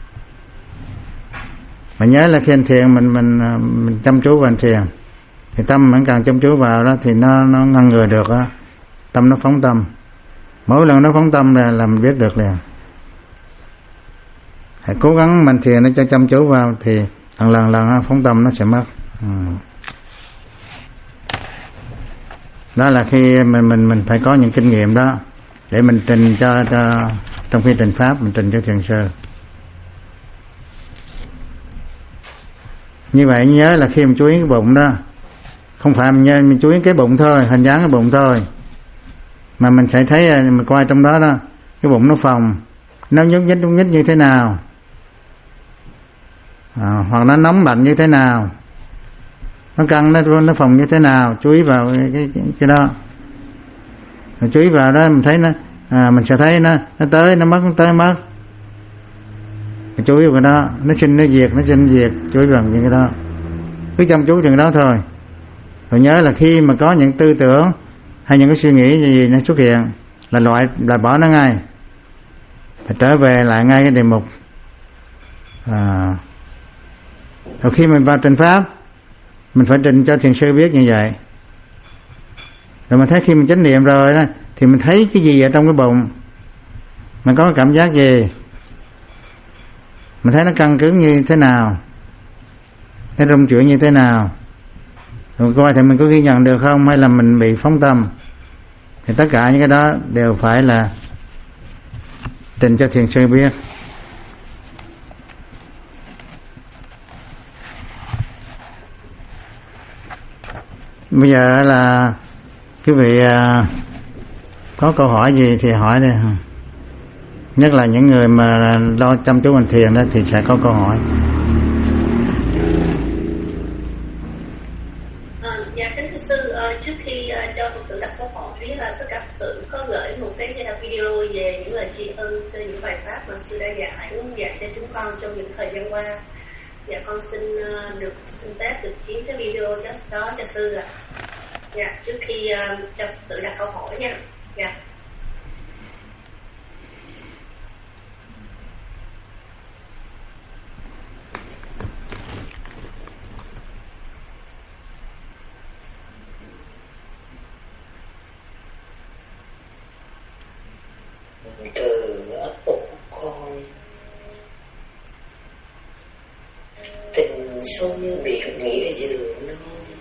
Mà nhớ là khi hành thiền mình mình mình chăm chú vào hành thiền thì tâm mình càng chăm chú vào đó thì nó nó ngăn ngừa được đó. Tâm nó phóng tâm, mỗi lần nó phóng tâm là là mình biết được liền. Hãy cố gắng mình thiền nó cho chăm chú vào thì lần lần lần phóng tâm nó sẽ mất. Ừ. Đó là khi mình mình mình phải có những kinh nghiệm đó để mình trình cho, cho trong khi trình pháp mình trình cho thiền sư. Như vậy nhớ là khi mình chú ý cái bụng đó, không phải mình, nhớ, mình chú ý cái bụng thôi, hình dáng cái bụng thôi, mà mình sẽ thấy mình coi trong đó đó cái bụng nó phồng, nó nhúc nhích nhúc nhích như thế nào, à, hoặc nó nóng lạnh như thế nào, nó căng nó nó phồng như thế nào, chú ý vào cái cái, cái, cái đó. Rồi chú ý vào đó mình thấy nó, à, mình sẽ thấy nó nó tới nó mất nó tới mất. Rồi chú ý vào đó, nó sinh nó diệt nó sinh nó diệt, chú ý vào những cái đó, cứ chăm chú chừng đó thôi. Rồi nhớ là khi mà có những tư tưởng hay những cái suy nghĩ gì, gì nó xuất hiện là loại loại bỏ nó ngay, phải trở về lại ngay cái đề mục. À, rồi khi mình vào trình pháp mình phải trình cho thiền sư biết như vậy. Rồi mình thấy khi mình chánh niệm rồi đó thì mình thấy cái gì ở trong cái bụng, mình có cảm giác gì, mình thấy nó căng cứng như thế nào, nó rung chuyển như thế nào, rồi coi thì mình có ghi nhận được không hay là mình bị phóng tâm. Thì tất cả những cái đó đều phải là trình cho thiền sư biết. Bây giờ là quý vị à, có câu hỏi gì thì hỏi đi. Nhất là những người mà lo chăm chú hành thiền đó thì sẽ có câu hỏi. À, dạ kính thưa sư, uh, trước khi uh, cho Phật tử đặt câu hỏi là tất cả Phật tử có gửi một cái video về những lời tri ân cho những bài pháp mà sư đã dạy hướng dạy cho chúng con trong những thời gian qua. Dạ con xin uh, được xin phép được chiếu cái video cho đó cho sư ạ. Dạ trước khi uh, cho Phật tử đặt câu hỏi nha. Dạ. Từ ấp ủ con, tình sâu như biển nghĩa dường non,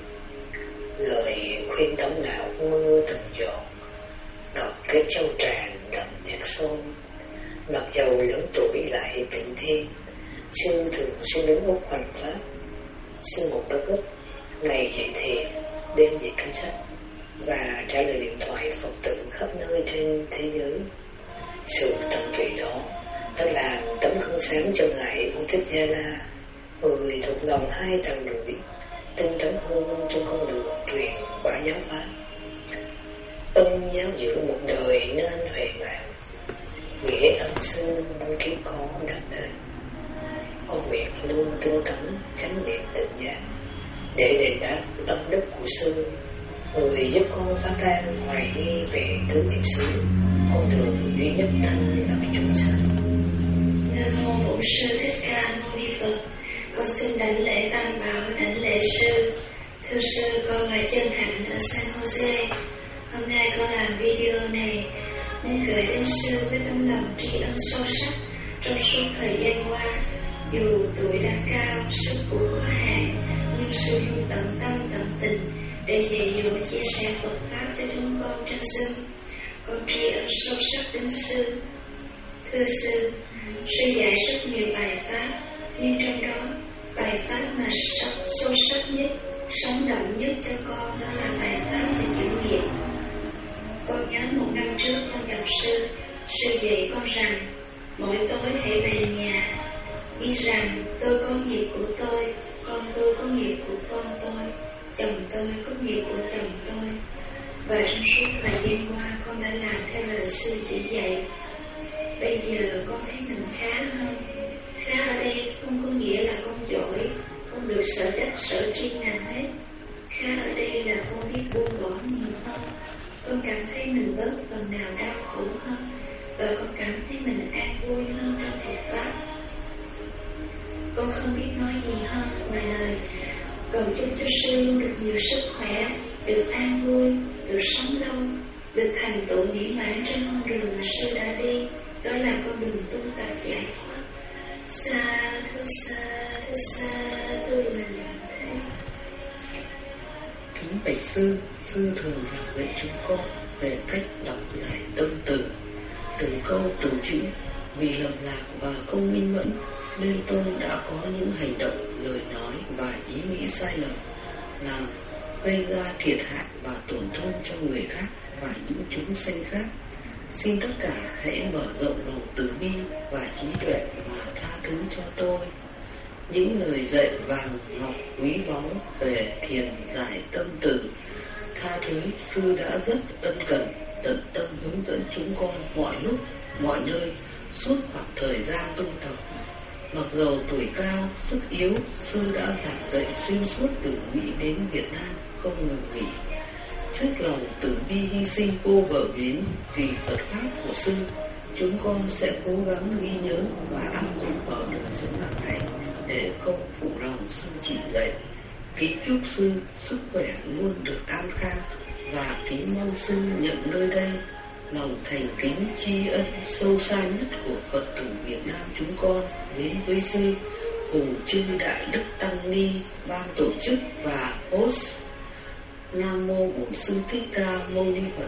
lời khuyên tấm nào mưa từng giọt, ngọc kết châu tràn đậm nét son. Mặc dầu lớn tuổi lại bình thiên, sư thường xuyên đứng út hoành pháp. Sư một đôi ức ngày dạy thiền, đêm dạy kinh sách và trả lời điện thoại Phật tử khắp nơi trên thế giới. Sự tận tụy đó đã làm tấm gương sáng cho ngài Vô Thích Gia La, người thuộc lòng hai tầng núi, tinh tấn hơn trong con đường truyền bá giáo pháp. Ân giáo giữ một đời nên huệ mạng, nghĩa ân sư mong kiếp có đắc đến. Con nguyện luôn tinh tấn chánh niệm tỉnh giác để đền đáp ân đức của sư, người giúp con phá tan hoài nghi về tứ niệm xứ, con đường duy nhất thanh lập chúng sanh. Nam mô Bổn Sư Thích Ca Mâu Ni Phật. Con xin đảnh lễ Tam Bảo, đảnh lễ sư. Thưa sư, con là Chân Hạnh ở San Jose. Hôm nay con làm video này muốn gửi đến sư với tấm lòng tri ân sâu sắc. Trong suốt thời gian qua, dù tuổi đã cao, sức của có hạn, nhưng sư luôn tận tâm tận tình để dạy dỗ chia sẻ Phật pháp cho chúng con trên Zoom. Con tri ân sâu sắc đến sư. Thưa sư, sư dạy rất nhiều bài pháp, nhưng trong đó bài pháp mà sâu, sâu sắc nhất, sống động nhất cho con đó là bài pháp về chữ nghiệp. Con nhớ một năm trước con gặp sư, sư dạy con rằng mỗi tối hãy về nhà nghĩ rằng tôi có nghiệp của tôi, con tôi có nghiệp của con tôi, chồng tôi có nghiệp của chồng tôi. Và trong suốt thời gian qua con đã làm theo lời sư chỉ dạy. Bây giờ con thấy mình khá hơn. Khá ở đây không có nghĩa là con giỏi, không được sở đắc sở tri nào hết. Khá ở đây là con biết buông bỏ nhiều hơn. Con cảm thấy mình bớt phần nào đau khổ hơn, và con cảm thấy mình an vui hơn trong Phật pháp. Con không biết nói gì hơn ngoài lời cầu chúc cho sư luôn được nhiều sức khỏe, được an vui, được sống lâu, được thành tựu mỹ mãn trên con đường mà sư đã đi, đó là con đường tu tập giải thoát. Sa thu sa thu sa tôi là nhận thế. Kính bạch sư, sư thường giảng dạy chúng con về cách đọc giải tâm từ, từng câu từng chữ. Vì lầm lạc và không minh mẫn nên tôi đã có những hành động, lời nói và ý nghĩ sai lầm, làm gây ra thiệt hại và tổn thương cho người khác và những chúng sanh khác. Xin tất cả hãy mở rộng lòng từ bi và trí tuệ mà tha thứ cho tôi. Những lời dạy vàng ngọc quý báu về thiền giải tâm từ, tha thứ sư đã rất ân cần, tận tâm hướng dẫn chúng con mọi lúc, mọi nơi, suốt khoảng thời gian tu tập. Mặc dầu tuổi cao, sức yếu, sư đã giảng dạy xuyên suốt từ Mỹ đến Việt Nam không ngừng nghỉ. Trước lòng từ bi hy sinh vô bờ bến vì Phật pháp của sư, chúng con sẽ cố gắng ghi nhớ và áp dụng vào đời sống hàng ngày để không phụ lòng sư chỉ dạy. Kính chúc sư sức khỏe luôn được an khang và kính mong sư nhận nơi đây lòng thành kính tri ân sâu xa nhất của Phật tử Việt Nam chúng con đến với sư cùng chư đại đức tăng ni ban tổ chức và host. Nam mô Bổn Sư Thích Ca Mâu Ni Phật.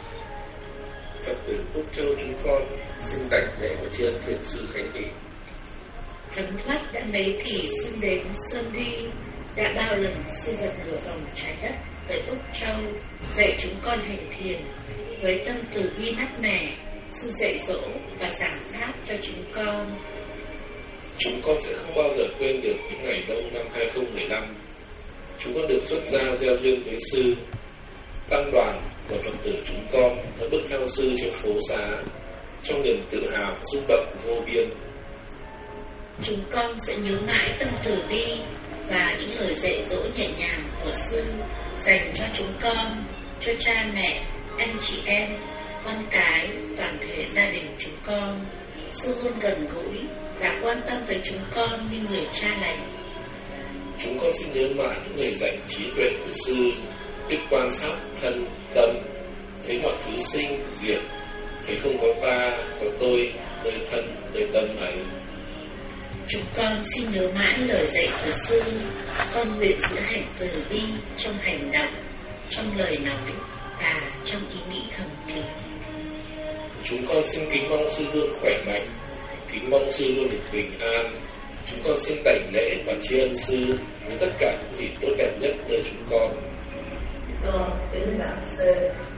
Phật tử Úc Châu chúng con xin đảnh lễ và tri ân thiền sư Khánh Thị. Thấm thoát đã mấy kỷ xin đến Sơn Đi, đã bao lần sư vật nửa vòng trái đất tới Úc Châu dạy chúng con hành thiền với tâm từ bi mát mẻ. Sư dạy dỗ và giảng pháp cho chúng con. Chúng con sẽ không bao giờ quên được những ngày đông năm hai không một năm. Chúng con được xuất gia gieo duyên với sư. Tăng đoàn và Phật tử chúng con đã bước theo sư trên phố xá trong niềm tự hào xúc động vô biên. Chúng con sẽ nhớ mãi tâm từ bi và những lời dạy dỗ nhẹ nhàng của sư dành cho chúng con, cho cha mẹ, anh chị em, con cái, toàn thể gia đình chúng con. Sư luôn gần gũi và quan tâm tới chúng con như người cha lành. Chúng con xin nhớ mãi những lời dạy trí tuệ của sư, biết quan sát thân, tâm, thấy mọi thứ sinh, diệt, thấy không có ta, có tôi, nơi thân, nơi tâm ấy. Chúng con xin nhớ mãi lời dạy của sư, con nguyện giữ hạnh từ bi trong hành động, trong lời nói và trong ý nghĩ thầm kín. Chúng con xin kính mong sư luôn khỏe mạnh, kính mong sư luôn được bình an. Chúng con xin đảnh lễ và tri ân sư với tất cả những gì tốt đẹp nhất nơi chúng con. Con kính bạch sư,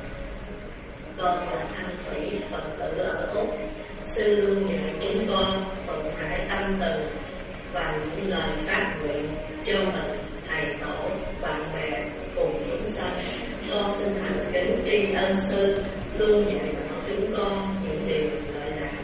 con là thanh thủy Phật tử ở Úc. Sư luôn dạy chúng con thuận hải tâm từ và những lời phát nguyện cho mình, thầy tổ, bạn bè cùng chúng sanh. Con xin thành kính tri ân sư luôn dạy bảo chúng con những điều lợi lạc.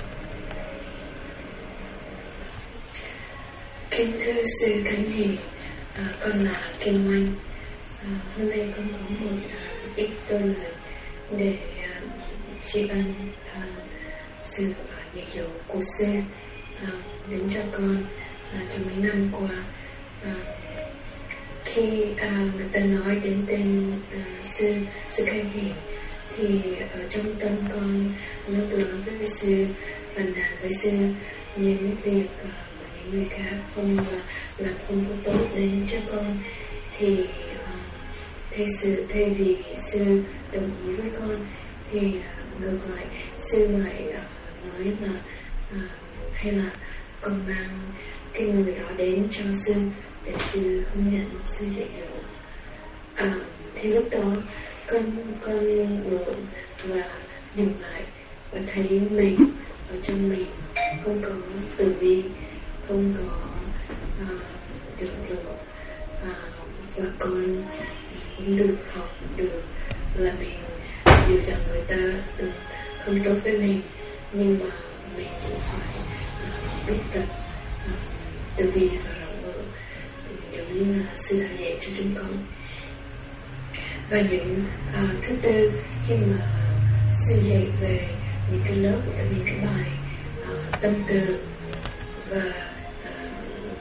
Kính thưa sư Khánh Hỷ, à, con là Kim Oanh. À, hôm nay con có một à, ít đôi lời để à, tri ân à, sự à, dạy dỗ của sư à, đến cho con. à, trong mấy năm qua. À, khi à, người ta nói đến tên à, sư sư Khang Hiền thì ở trong tâm con nó tưởng với sư phàn nàn với sư những việc uh, mà những người khác không uh, làm không có tốt đến cho con, thì uh, thay sự thay vì sư đồng ý với con thì uh, ngược lại sư lại uh, nói là uh, hay là con mang cái người đó đến cho sư để sư hướng nhận sư dạy dỗ. Uh, thì lúc đó con con buồn và dừng lại và thấy mình ở trong mình không có từ bi, không có uh, tưởng tượng, uh, và con cũng được học được là mình dù rằng người ta uh, không tốt với mình, nhưng mà mình cũng phải uh, biết tập uh, từ bi và rộng mở, giống như là sư đã dạy cho chúng con. Và những uh, thứ tư, khi mà sư dạy về những cái lớp của những cái bài uh, tâm từ và uh,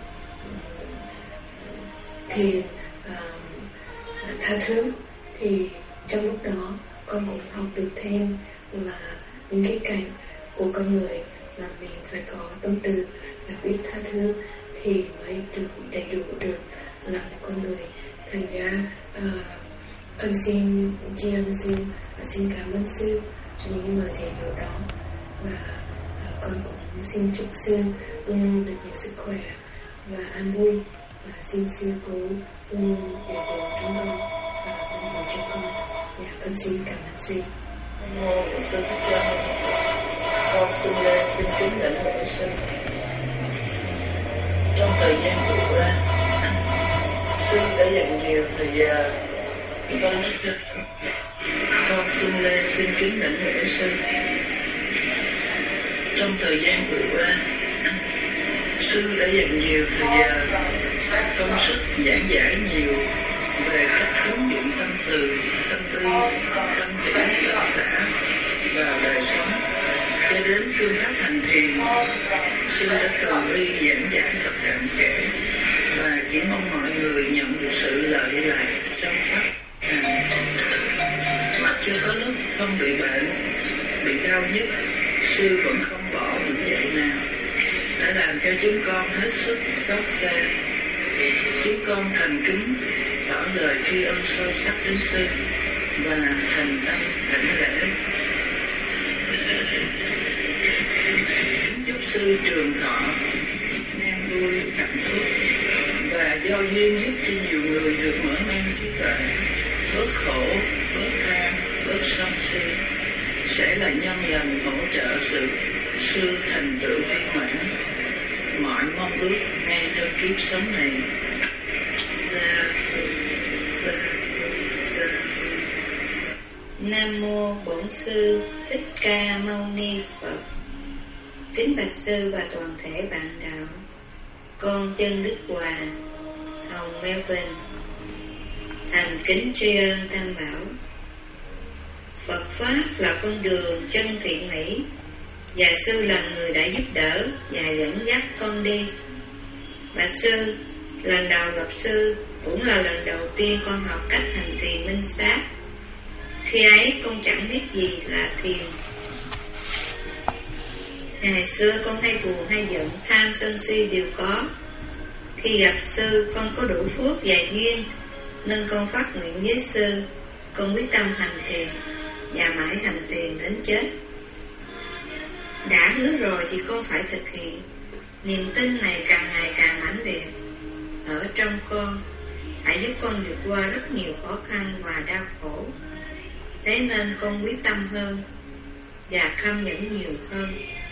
thiền uh, tha thứ, thì trong lúc đó con cũng học được thêm là những cái cảnh của con người là mình phải có tâm từ và biết tha thứ thì mới được đầy đủ được là một con người. Thành ra uh, con xin tri ân sư và xin cảm ơn sư cho những lời dạy dỗ đó, và uh, con cũng xin chúc sư luôn luôn được nhiều sức khỏe và an vui, và xin sư cố luôn luôn để bồi chúng con và ủng hộ cho con. Dạ, con xin cảm ơn sư. Mô Sư Thích Ca Mâu Ni Phật. Con xin lên xin kính lãnh lễ sư. Trong thời gian vừa qua, sư đã dành nhiều thời gian. Con con xin lên xin kính lãnh lễ sư. Trong thời gian vừa qua, sư đã dành nhiều thời gian, công sức giảng giải nhiều về cách hướng dụng tâm từ, tâm tư, tâm tĩnh, tâm xã và đời sống, cho đến phương pháp hành thiền. Sư đã từng đi giảng giải thật cặn kẽ và chỉ mong mọi người nhận được sự lợi lạc trong pháp hành. Mặc cho có lúc không bị bệnh, bị đau nhức, sư vẫn không bỏ những dạy nào, đã làm cho chúng con hết sức xót xa. Chúng con thành kính tỏ lời tri ân sâu sắc đến sư và thành tâm đảnh lễ. Chúc sư trường thọ, an vui, hạnh phúc, và do duyên giúp cho nhiều người được mở mang trí tuệ, bớt khổ, bớt tham, bớt sân si, sẽ là nhân lành hỗ trợ sự sư thành tựu viên mãn mọi mong ước ngay trong kiếp sống này. Sa sa sa. Nam mô Bổn Sư Thích Ca Mâu Ni Phật. Kính bạch sư và toàn thể bạn đạo, con Chân Đức Hòa, Hồng Melbourne, thành kính tri ân Tam Bảo. Phật pháp là con đường chân thiện mỹ, và sư là người đã giúp đỡ và dẫn dắt con đi. Bạch sư, lần đầu gặp sư cũng là lần đầu tiên con học cách hành thiền minh sát. Khi ấy con chẳng biết gì là thiền. Ngày xưa con hay buồn hay giận, tham sân si đều có. Khi gặp sư con có đủ phước và duyên, nên con phát nguyện với sư, con quyết tâm hành thiền và mãi hành thiền đến chết. Đã hứa rồi thì con phải thực hiện. Niềm tin này càng ngày càng mãnh liệt ở trong con, hãy giúp con vượt qua rất nhiều khó khăn và đau khổ. Thế nên con quyết tâm hơn và kham nhẫn nhiều hơn.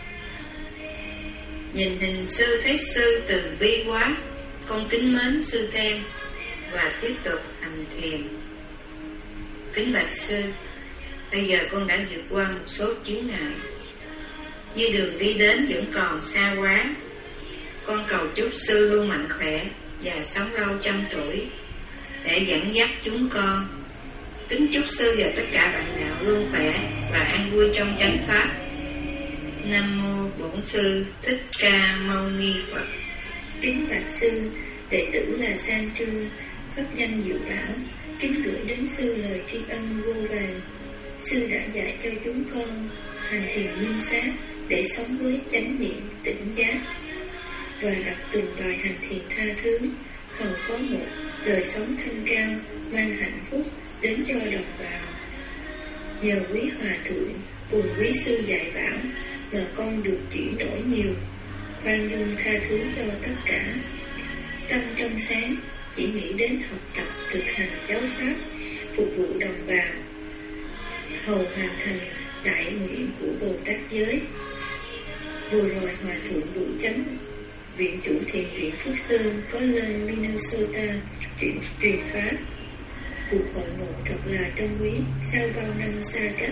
Nhìn hình sư thấy sư từ bi quá, con kính mến sư thêm và tiếp tục hành thiền. Kính bạch sư, bây giờ con đã vượt qua một số chướng ngại, như đường đi đến vẫn còn xa quá. Con cầu chúc sư luôn mạnh khỏe và sống lâu trăm tuổi để dẫn dắt chúng con. Kính chúc sư và tất cả bạn đạo luôn khỏe và an vui trong chánh pháp. Nam mô Bổn Sư Thích Ca Mâu Ni Phật. Kính bạch sư, đệ tử là San Trương, pháp danh Diệu Bảo, kính gửi đến sư lời tri ân vô vàn. Sư đã dạy cho chúng con hành thiền minh sát để sống với chánh niệm tỉnh giác, và đọc từng bài hành thiền tha thứ, hầu có một đời sống thanh cao mang hạnh phúc đến cho đồng bào. Nhờ quý hòa thượng cùng quý sư dạy bảo mà con được chuyển đổi nhiều, khoan dung tha thứ cho tất cả. Tâm trong sáng chỉ nghĩ đến học tập thực hành giáo pháp, phục vụ đồng bào, hầu hoàn thành đại nguyện của Bồ Tát giới. Vừa rồi Hòa thượng Bửu Chánh, viện chủ thiền viện Phước Sơn có lên Minnesota truyền, truyền pháp. Cuộc hội ngộ thật là trân quý sau bao năm xa cách.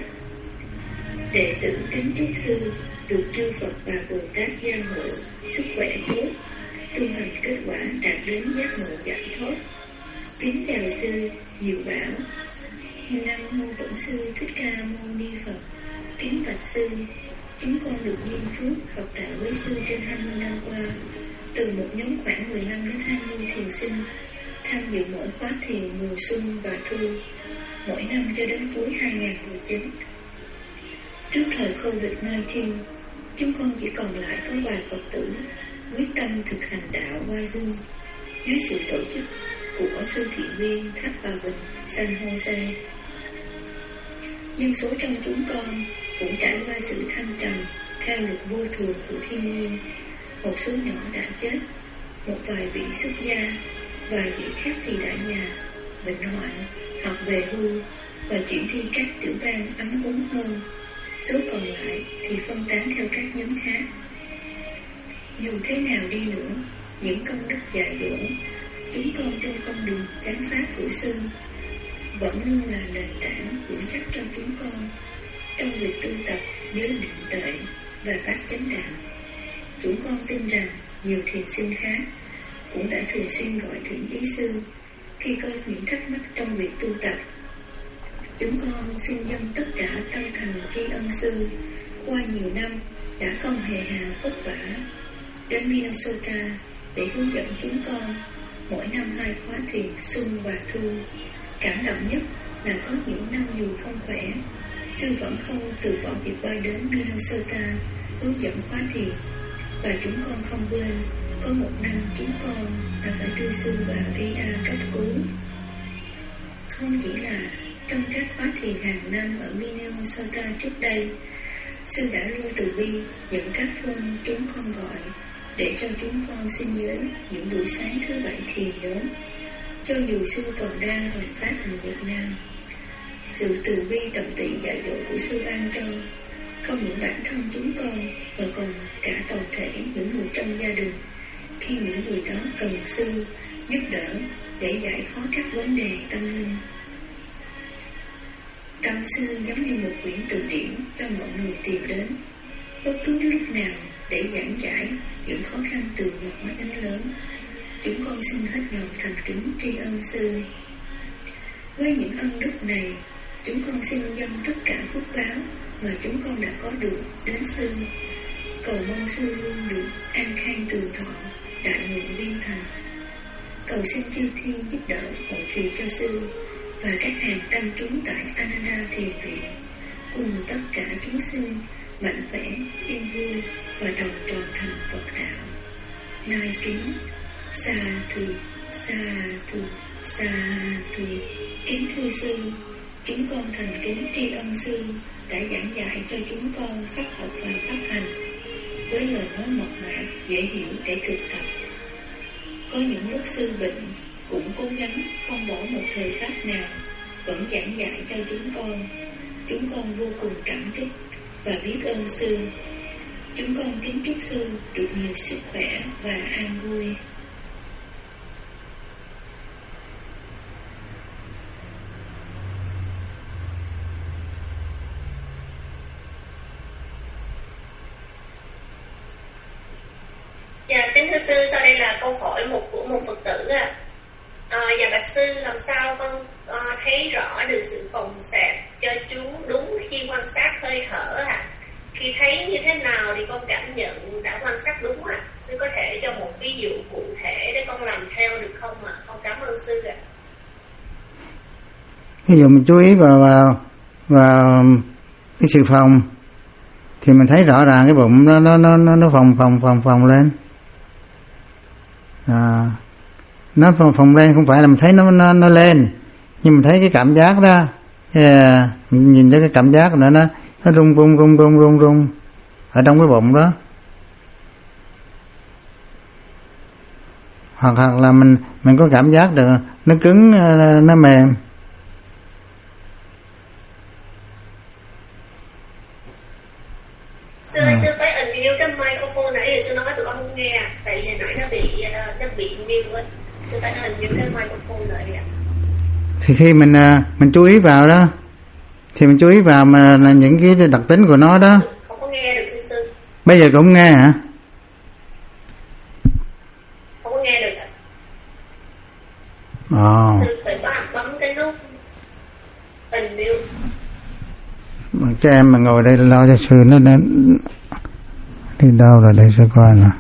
Đệ tử kính chúc sư được chư Phật và Bồ Tát gia hộ, sức khỏe tốt, tu hành kết quả đạt đến giác ngộ giải thoát. Kính chào sư Diệu Bảo. Nam mô Bổn sư Thích Ca Mâu Ni Phật. Kính bạch sư, chúng con được duyên phước học đạo với sư trên hai mươi năm qua, từ một nhóm khoảng mười lăm đến hai mươi thiền sinh, tham dự mỗi khóa thiền mùa xuân và thu, mỗi năm cho đến cuối hai nghìn không trăm mười chín. Trước thời Covid mười chín, chúng con chỉ còn lại có vài Phật tử quyết tâm thực hành đạo qua Zoom dưới sự tổ chức của sư thiện viên Tháp Bà Bình, San Jose. Dân số trong chúng con cũng trải qua sự thăng trầm theo luật vô thường của thiên nhiên. Một số nhỏ đã chết, một vài vị xuất gia, vài vị khác thì đã già, bệnh hoạn hoặc về hưu và chuyển đi các tiểu bang ấm cúng hơn. Số còn lại thì phân tán theo các nhóm khác. Dù thế nào đi nữa, những công đức dạy dỗ chúng con trên con đường chánh pháp của sư vẫn luôn là nền tảng vững chắc cho chúng con trong việc tu tập giới định tuệ và phát chánh đạo. Chúng con tin rằng nhiều thiền sinh khác cũng đã thường xuyên gọi thỉnh ý sư khi có những thắc mắc trong việc tu tập. Chúng con xin dâng tất cả tâm thành tri ân sư qua nhiều năm đã không hề hào vất vả đến Minnesota để hướng dẫn chúng con mỗi năm hai khóa thiền xuân và thu. Cảm động nhất là có những năm dù không khỏe, sư vẫn không từ bỏ việc bay đến Minnesota hướng dẫn khóa thiền. Và chúng con không quên, có một năm chúng con đã phải đưa sư vào i a cấp cứu. Không chỉ là trong các khóa thiền hàng năm ở Minnesota trước đây, sư đã luôn từ bi nhận các phone chúng con gọi để cho chúng con xin nhớ những buổi sáng thứ bảy thiền nhóm, cho dù sư còn đang hoành pháp ở Việt Nam. Sự từ bi tận tụy dạy dỗ của sư ban cho không những bản thân chúng con mà còn cả toàn thể những người trong gia đình khi những người đó cần sư giúp đỡ để giải khó các vấn đề tâm linh. Tâm sư giống như một quyển từ điển cho mọi người tìm đến bất cứ lúc nào để giảng giải những khó khăn từ nhỏ đến lớn. Chúng con xin hết lòng thành kính tri ân sư. Với những ân đức này, chúng con xin dâng tất cả phước báo mà chúng con đã có được đến sư, cầu mong sư luôn được an khang trường thọ, đại nguyện viên thành. Cầu xin chư thiên giúp đỡ hộ trì cho sư và các hàng tăng chúng tại Ananda Thiền Viện, cùng tất cả chúng sinh mạnh khỏe, yên vui và đồng tròn thành Phật đạo. Nai kính sa thù, sa thù, sa thù. Kính thưa sư, chúng con thành kính tri ân sư đã giảng dạy cho chúng con pháp học và pháp hành với lời nói mộc mạc, dễ hiểu để thực tập. Có những lúc sư bệnh cũng cố gắng không bỏ một thời pháp nào, vẫn giảng dạy cho chúng con. Chúng con vô cùng cảm kích và biết ơn sư. Chúng con kính chúc sư được nhiều sức khỏe và an vui. Dạ, kính thưa sư, sau đây là câu hỏi một của một Phật tử ạ. À, dạ bạch sư, làm sao con à, thấy rõ được sự phòng xẹp cho chú đúng khi quan sát hơi thở ạ? À? khi thấy như thế nào thì con cảm nhận đã quan sát đúng ạ. À? Sư có thể cho một ví dụ cụ thể để con làm theo được không ạ? À? Con cảm ơn sư ạ. À. Ví dụ mình chú ý vào vào vào cái sự phồng thì mình thấy rõ ràng cái bụng nó nó nó nó phồng phồng phồng phồng lên. À, nó phồng phồng lên không phải là mình thấy nó nó nó lên, nhưng mình thấy cái cảm giác đó, yeah, mình nhìn thấy cái cảm giác nữa, nó nó rung rung rung rung rung rung ở trong cái bụng đó, hoặc hoặc là mình mình có cảm giác được nó cứng, nó mềm. Sư ơi, sư phải unmute cái microphone nãy giờ sư nói tụi con không nghe, tại vì nãy nó bị nó bị mute quá. Sư phải unmute cái microphone lại đi ạ. Thì khi mình mình chú ý vào đó, thì mình chú ý vào mà là những cái đặc tính của nó đó. Không có nghe được sư. Bây giờ cũng nghe hả? Không có nghe được ạ. Ồ. Sư phải bấm bấm cái nút unmute. Cái em mà ngồi đây lo cho sư nó, nó đi đâu rồi đây sư coi nè.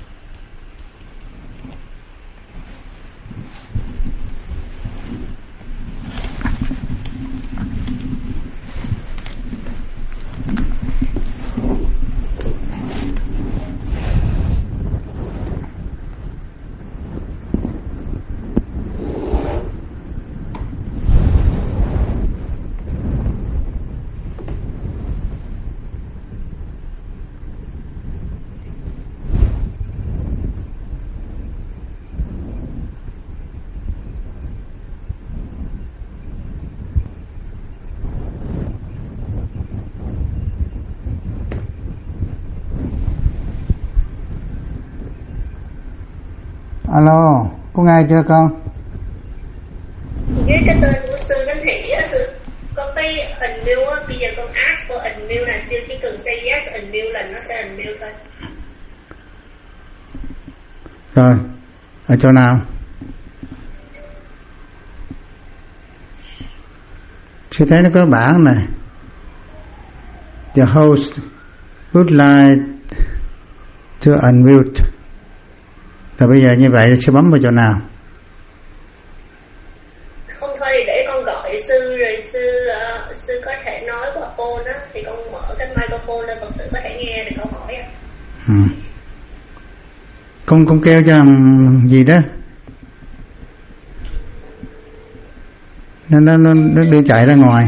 Alo, có nghe chưa con? Dưới cái tên của sư Thánh Thị á, sư có cái unmute á, bây giờ con ask for unmute là sư chỉ cần say yes unmute là nó sẽ unmute thôi. Rồi, ở chỗ nào? Sư thấy nó có bảng này. The host would like to unmute. Rồi bây giờ như vậy sẽ bấm vào chỗ nào? Không thôi thì để con gọi sư rồi sư uh, sư có thể nói qua phone á, thì con mở cái microphone lên Phật tử có thể nghe được câu hỏi á. Ừ. Con con kêu cho gì đó. Nó nó nó, nó đưa chạy ra ngoài.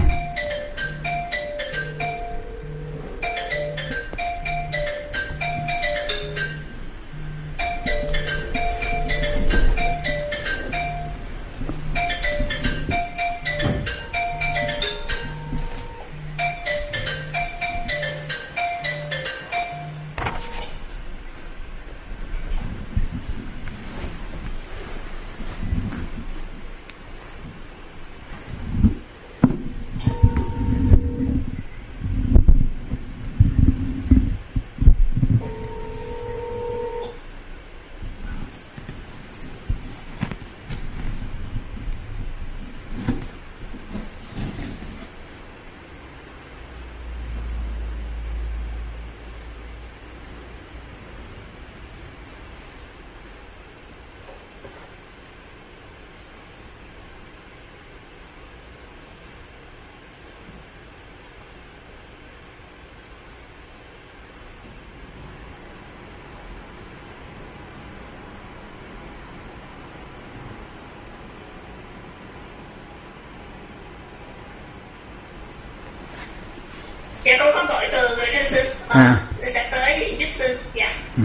Dạ con có gọi từ rồi đó sư. Ờ, À. nó sẽ tới thì giúp sư. Dạ. Ừ.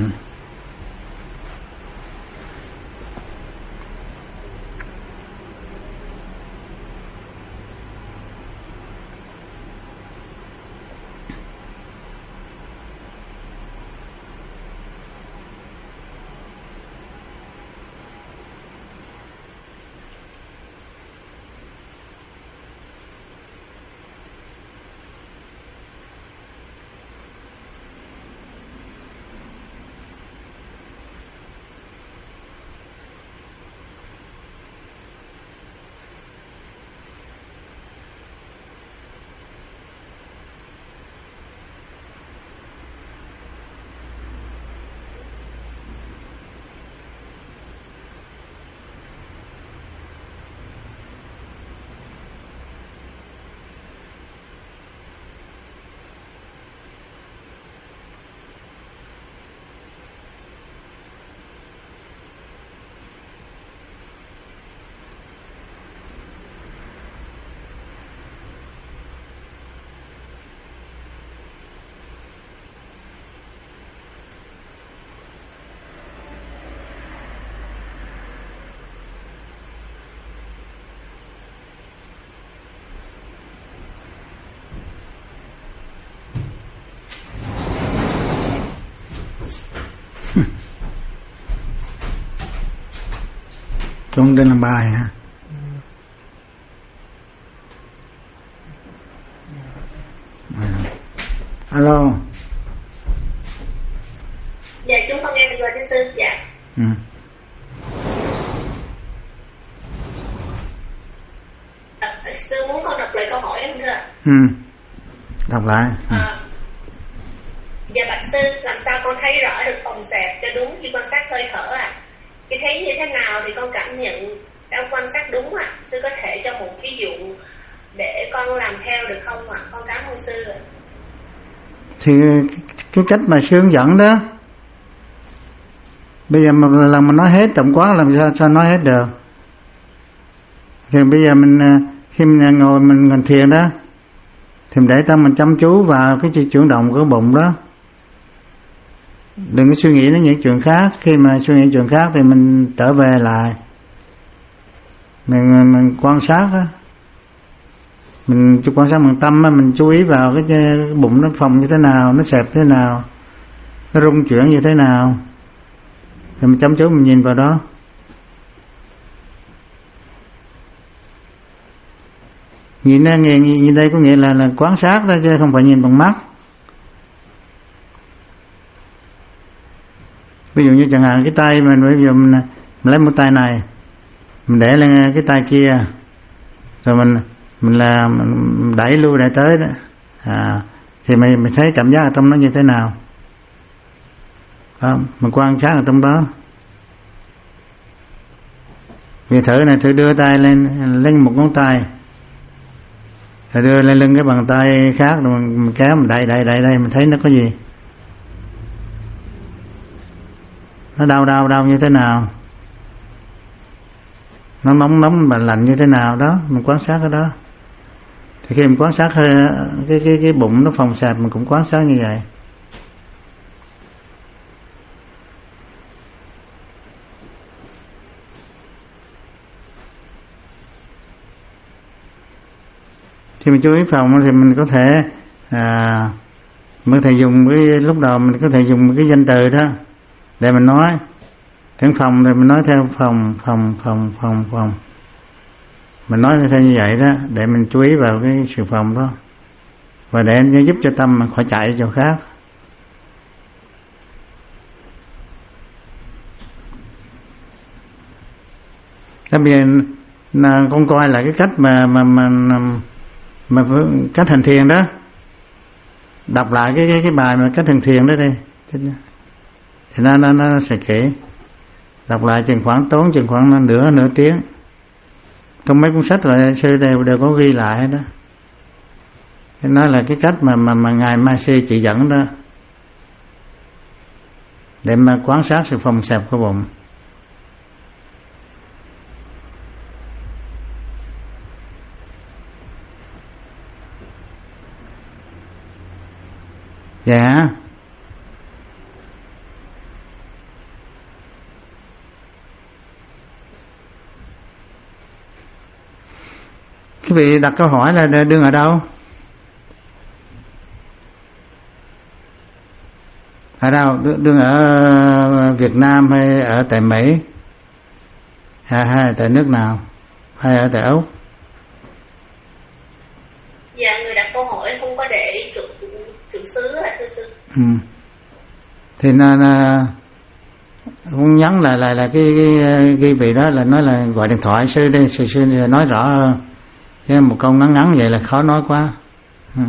Trung đến làm bài hả? À. Alo. Dạ chúng con nghe được rồi thưa sư. Dạ. Ừ. À, sư muốn con đọc lại câu hỏi không thưa? Ừ. Đọc lại. Ừ. À, dạ bạch sư, làm sao con thấy rõ được phòng xẹp cho đúng khi quan sát hơi thở à? Khi thấy như thế nào thì con cảm nhận đã quan sát đúng à? Sư có thể cho một ví dụ để con làm theo được không ạ? À? Con cảm ơn sư ạ. Thì cái cách mà sư hướng dẫn đó, bây giờ một lần mà nói hết tổng quát làm sao sao nói hết được. Thì bây giờ mình khi mình ngồi mình ngồi thiền đó, thì mình để tâm mình chăm chú vào cái chuyển động của bụng đó, đừng có suy nghĩ đến những chuyện khác. Khi mà suy nghĩ chuyện khác thì mình trở về lại, mình mình quan sát đó, mình quan sát bằng tâm, mình chú ý vào cái, cái bụng nó phồng như thế nào, nó xẹp thế nào, nó rung chuyển như thế nào, thì mình chăm chú mình nhìn vào đó. Nhìn đây, nhìn, nhìn đây có nghĩa là, là quan sát đó, chứ không phải nhìn bằng mắt. Ví dụ như chẳng hạn cái tay mình, bây giờ mình, mình lấy một tay này, mình để lên cái tay kia, rồi mình mình là mình đẩy lui đẩy tới đó, à, thì mình mình thấy cảm giác ở trong nó như thế nào, đó, mình quan sát ở trong đó. Vì thử này, thử đưa tay lên lên một ngón tay, rồi đưa lên lưng cái bàn tay khác, rồi mình, mình kéo mình đẩy đẩy đẩy đây, mình thấy nó có gì, nó đau đau đau như thế nào, nó nóng nóng và lạnh như thế nào đó, mình quan sát cái đó. Thì khi mình quan sát hơi, cái cái cái bụng nó phồng xẹp, mình cũng quan sát như vậy. Khi mình chú ý phòng thì mình có thể à, mình có thể dùng cái lúc đầu mình có thể dùng cái danh từ đó để mình nói. Tiếng phòng thì mình nói theo phòng phòng phòng phòng phòng, mình nói theo như vậy đó, để mình chú ý vào cái sự phòng đó, và để nó giúp cho tâm mình khỏi chạy chỗ khác. Thế bây giờ con coi lại cái cách mà mà mà, mà cách hành thiền đó, đọc lại cái cái cái bài mà cách hành thiền đó đi, thì nó nó nó sẽ kỹ. Đọc lại chừng khoảng tốn chừng khoảng nửa nửa tiếng. Trong mấy cuốn sách rồi sư đều đều có ghi lại đó. Thế nói là cái cách mà mà mà ngài Ma Si chỉ dẫn đó, để mà quan sát sự phồng xẹp của bụng. Dạ. Quý vị đặt câu hỏi là đương ở đâu? Ở đâu? Đương ở Việt Nam hay ở tại Mỹ? Hay, hay tại nước nào? Hay ở tại Úc? Dạ, người đặt câu hỏi không có để chủ, chủ xứ hả thưa sư? Ừ. Thì nó, nó cũng nhắn lại lại là cái cái cái vị đó là nói là gọi điện thoại sư đi, sư sư nói rõ hơn. Chứ một câu ngắn ngắn vậy là khó nói quá. Ừ.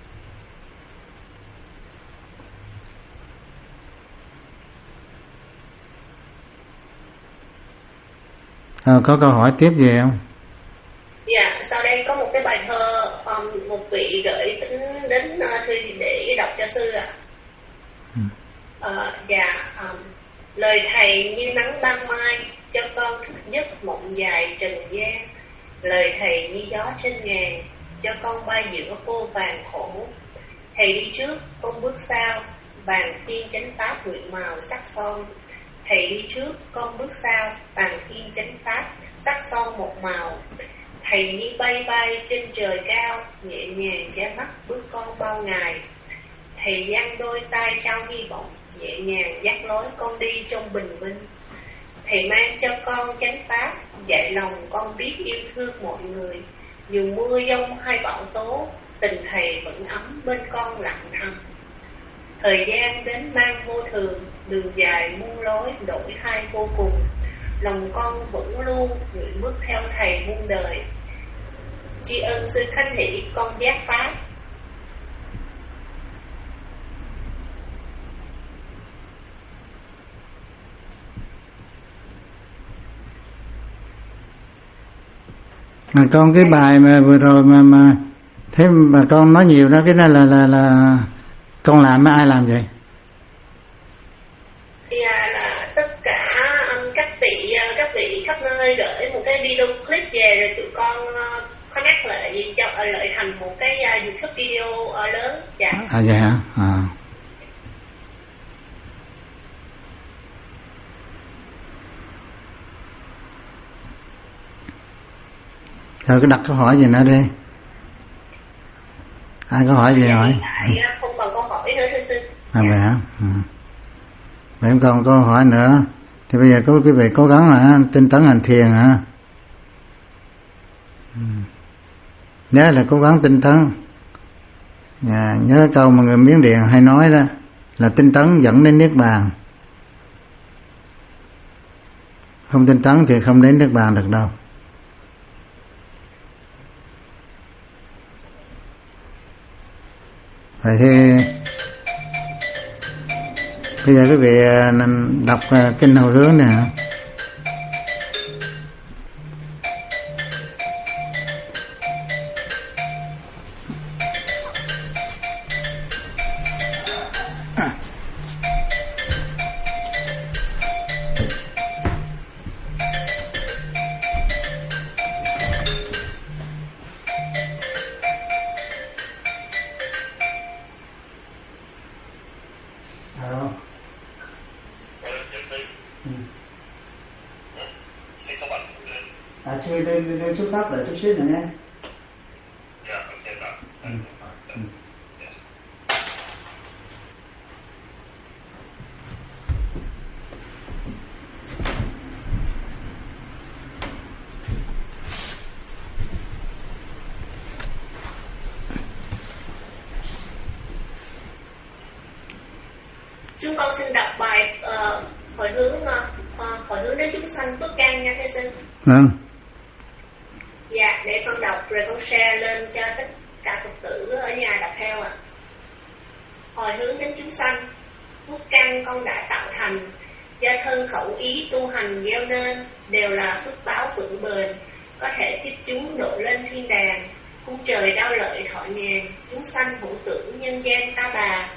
À, có câu hỏi tiếp gì không? Dạ, sau đây có một cái bài thơ um, một vị gửi đến, đến uh, thư để đọc cho sư ạ. Ừ. Uh, dạ, um, lời thầy như nắng ban mai, cho con giấc mộng dài trần gian. Lời thầy như gió trên ngàn, cho con bay giữa vô vàng khổ. Thầy đi trước, con bước sau, bàn thiên chánh pháp nguyện màu sắc son. Thầy đi trước, con bước sau, bàn thiên chánh pháp sắc son một màu. Thầy như bay bay trên trời cao, nhẹ nhàng che mắt bước con bao ngày. Thầy giang đôi tay trao hy vọng, nhẹ nhàng dắt lối con đi trong bình minh. Thầy mang cho con chánh pháp, dạy lòng con biết yêu thương mọi người. Dù mưa giông hay bão tố, tình thầy vẫn ấm bên con lặng thầm. Thời gian đến mang vô thường, đường dài muôn lối đổi thay vô cùng. Lòng con vẫn luôn nguyện bước theo thầy muôn đời. Tri ân sư khánh hỷ con giác pháp. Mà con cái bài mà vừa rồi mà mà thế mà con nói nhiều đó, cái này là là là con làm với ai làm vậy? Dạ là tất cả um, các vị các vị khắp nơi gửi một cái video clip về rồi tụi con uh, connect lại cho uh, lại thành một cái uh, YouTube video uh, lớn. Dạ. À vậy hả? À. Thôi cứ đặt câu hỏi gì nữa đi. Ai có hỏi gì dạ, hỏi? Tại không còn câu hỏi nữa thưa sư. À vậy hả? Ừ. Vậy em còn câu hỏi nữa thì bây giờ có quý vị cố gắng là tinh tấn hành thiền hả? Ừ. Nhớ là cố gắng tinh tấn. À, nhớ cái câu mà người Miến Điện hay nói đó là tinh tấn dẫn đến niết bàn. Không tinh tấn thì không đến niết bàn được đâu. Vậy thì bây giờ quý vị đọc kinh hồi hướng nè. À, chưa lên lên chút tắt lại chút xíu nữa nhé. Dạ, ok đó. Ừ. Ừ. Chúng con xin đọc bài uh, hồi hướng uh, hồi hướng đến chúng sanh phước căn nha thầy sư. Vâng. Dạ, để con đọc rồi con share lên cho tất cả Phật tử ở nhà đọc theo ạ. À. Hồi hướng đến chúng sanh, phước căn con đã tạo thành, do thân khẩu ý tu hành gieo nên, đều là phước báo vững bền, có thể tiếp chúng độ lên thiên đàng, cung trời đao lợi thọ nhàn, chúng sanh hữu tưởng nhân gian ta bà.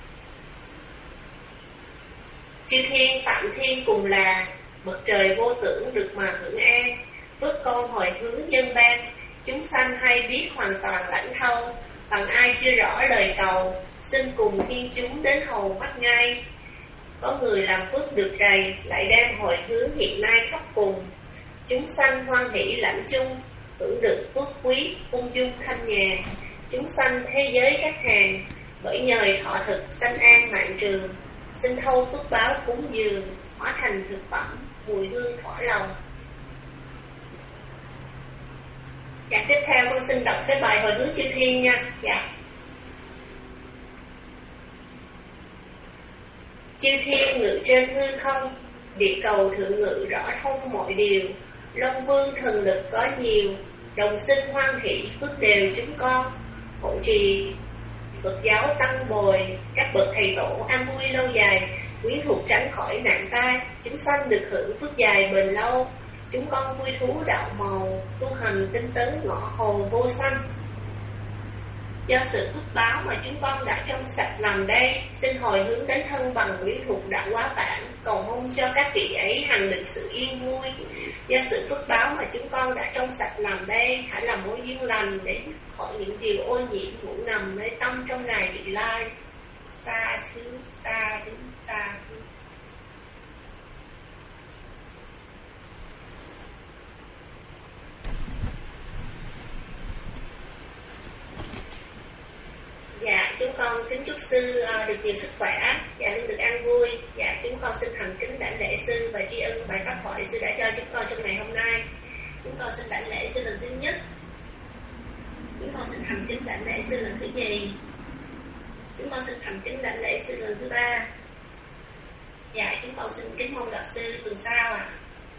Chư thiên phạm thiên cùng là, bậc trời vô tưởng được mà hưởng an. Phước con hồi hướng dân ban, chúng sanh hay biết hoàn toàn lãnh thâu, bằng ai chưa rõ lời cầu, xin cùng thiên chúng đến hầu mắt ngay. Có người làm phước được rầy, lại đem hồi hướng hiện nay khắp cùng. Chúng sanh hoan hỷ lãnh chung, hưởng được phước quý, ung dung thanh nhàn. Chúng sanh thế giới các hàng, bởi nhờ thọ thực sanh an mạng trường. Xin thâu phước báo cúng dường, hóa thành thực phẩm, mùi hương thỏa lòng. Dạ, tiếp theo con xin đọc cái bài hồi hướng chư thiên nha. Dạ. Chư thiên ngự trên hư không, địa cầu thượng ngự rõ thông mọi điều. Long vương thần lực có nhiều, đồng sinh hoan hỷ phước đều chúng con. Hộ trì Phật giáo tăng bồi, các bậc thầy tổ an vui lâu dài, quyến thuộc tránh khỏi nạn tai, chúng sanh được hưởng phước dài bền lâu. Chúng con vui thú đạo màu, tu hành tinh tấn ngõ hồn vô sanh. Do sự phước báo mà chúng con đã trong sạch làm đây, xin hồi hướng đến thân bằng quyến thuộc đạo quá bản, cầu mong cho các vị ấy hằng được sự yên vui. Do sự phước báo mà chúng con đã trong sạch làm đây, hãy làm mối duyên lành để khỏi những điều ô nhiễm ngủ ngầm nơi tâm trong ngày vị lai. Sa thứ, sa thứ, sa thứ. Dạ, chúng con kính chúc sư uh, được nhiều sức khỏe, dạ luôn được an vui. Dạ chúng con xin thành kính đảnh lễ sư và tri ân bài pháp thoại sư đã cho chúng con trong ngày hôm nay. Chúng con xin đảnh lễ sư lần thứ nhất. Chúng con xin thành kính đảnh lễ sư lần thứ nhì. Chúng con xin thành kính đảnh lễ sư lần thứ ba. Dạ chúng con xin kính mong gặp sư tuần sau ạ. À.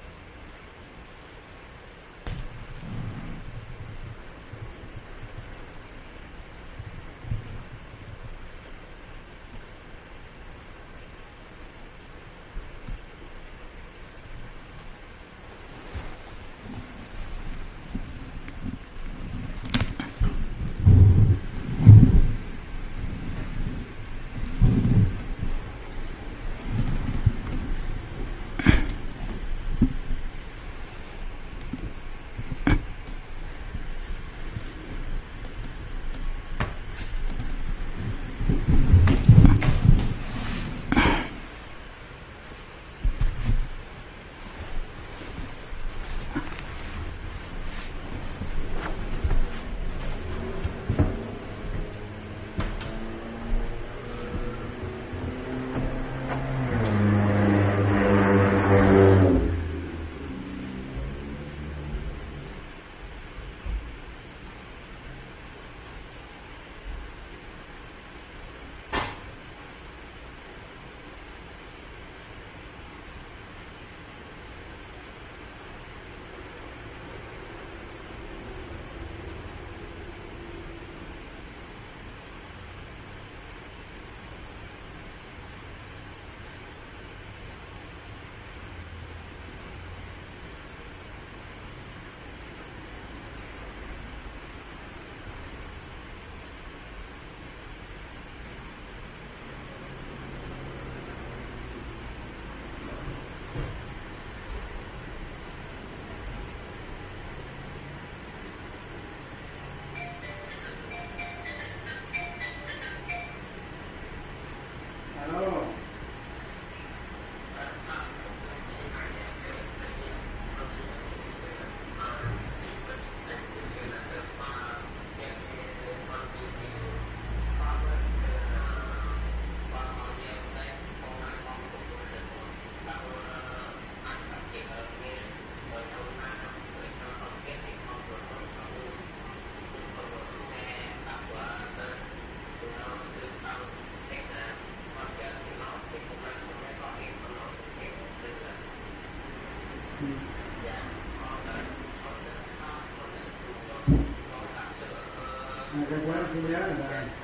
Cái quán xin nhớ là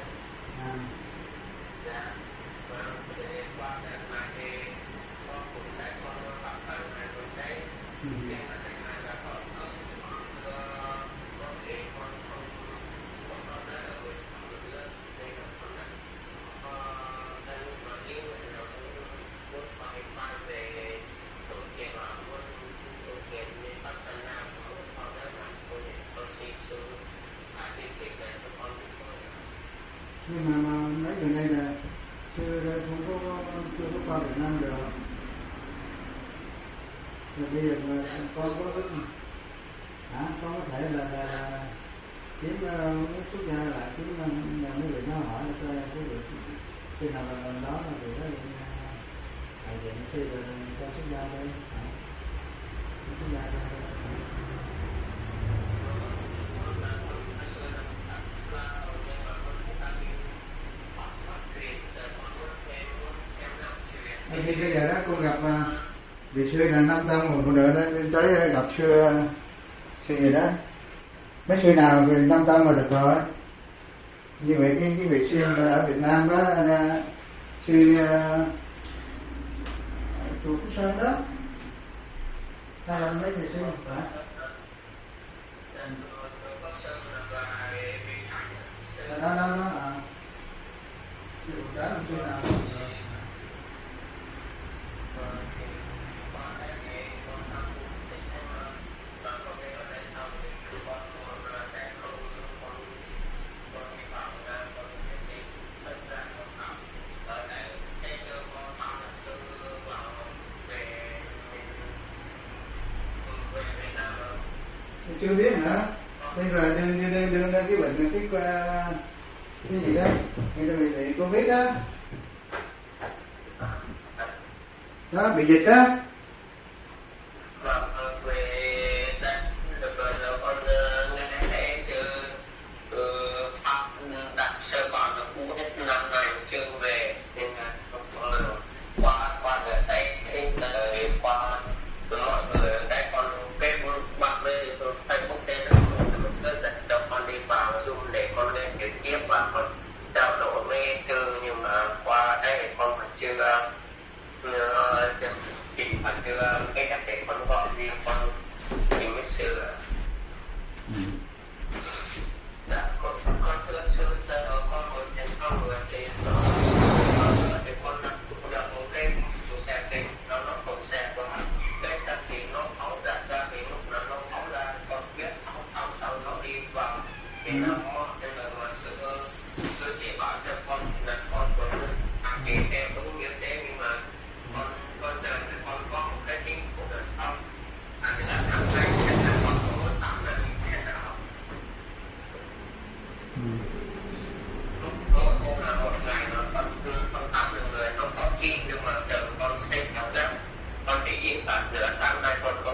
à. Ừ. Nhưng mà, mà mấy người này là chưa không có chưa có qua Việt Nam được. Rồi bây giờ mà con có rất hả con có thể là, là kiếm uh, xuất gia lại kiếm uh, mấy người nó hỏi cho cái việc khi nào là đó là việc đó đại diện khi là cho xuất gia đây xuất gia đây. Thì bây giờ đó con gặp vị sư là Nam Tông một phụ nữ đó tới gặp sư sư gì đó mấy sư nào người Nam Tông mà được rồi như vậy cái cái vị sư ở Việt Nam đó sư chùa Phúc Sơn đó hay là mấy vị sư hả? Đó đó đó à. Đó là sư nào? Chưa biết nữa. Bây giờ đưa đưa đưa đưa cái bệnh cái cái gì đó, người ta bị bị Covid đó, Đó, bị dịch á. Vâng, về đất được rồi con nghe thấy chứ pháp đặt sơ còn nó cũ nhất năm này chưa về nên là qua qua ở đây rồi qua mọi người ở đây con cái bạn với Facebook tên nó cứ dẫn cho con đi vào Zoom để con lên trực tiếp và con trao đổi với chư, nhưng mà qua đây con vẫn chưa chỉ vẫn chưa cái cách để con gọi riêng con thì mới sửa. Dạ, con con thưa sư con ngồi trên con người thì nó thì con đặt cũng đặt một cái số xe thì nó nó còn xe của nó cái thật thì nó phóng ra ra thì lúc nào nó phóng ra con biết phóng phóng sau nó đi vào thì nó mò cho nên mà sư sư chỉ bảo cho con là con của nó thì theo đúng như thế, nhưng mà con con giờ thì con có một cái chính của đời sau anh là thằng này sẽ là con có tạm là như thế nào. Lúc đó cô là một ngày nó con con tắm được người nó có chi, nhưng mà giờ con xem cảm giác con bị yên bản nửa tháng nay con có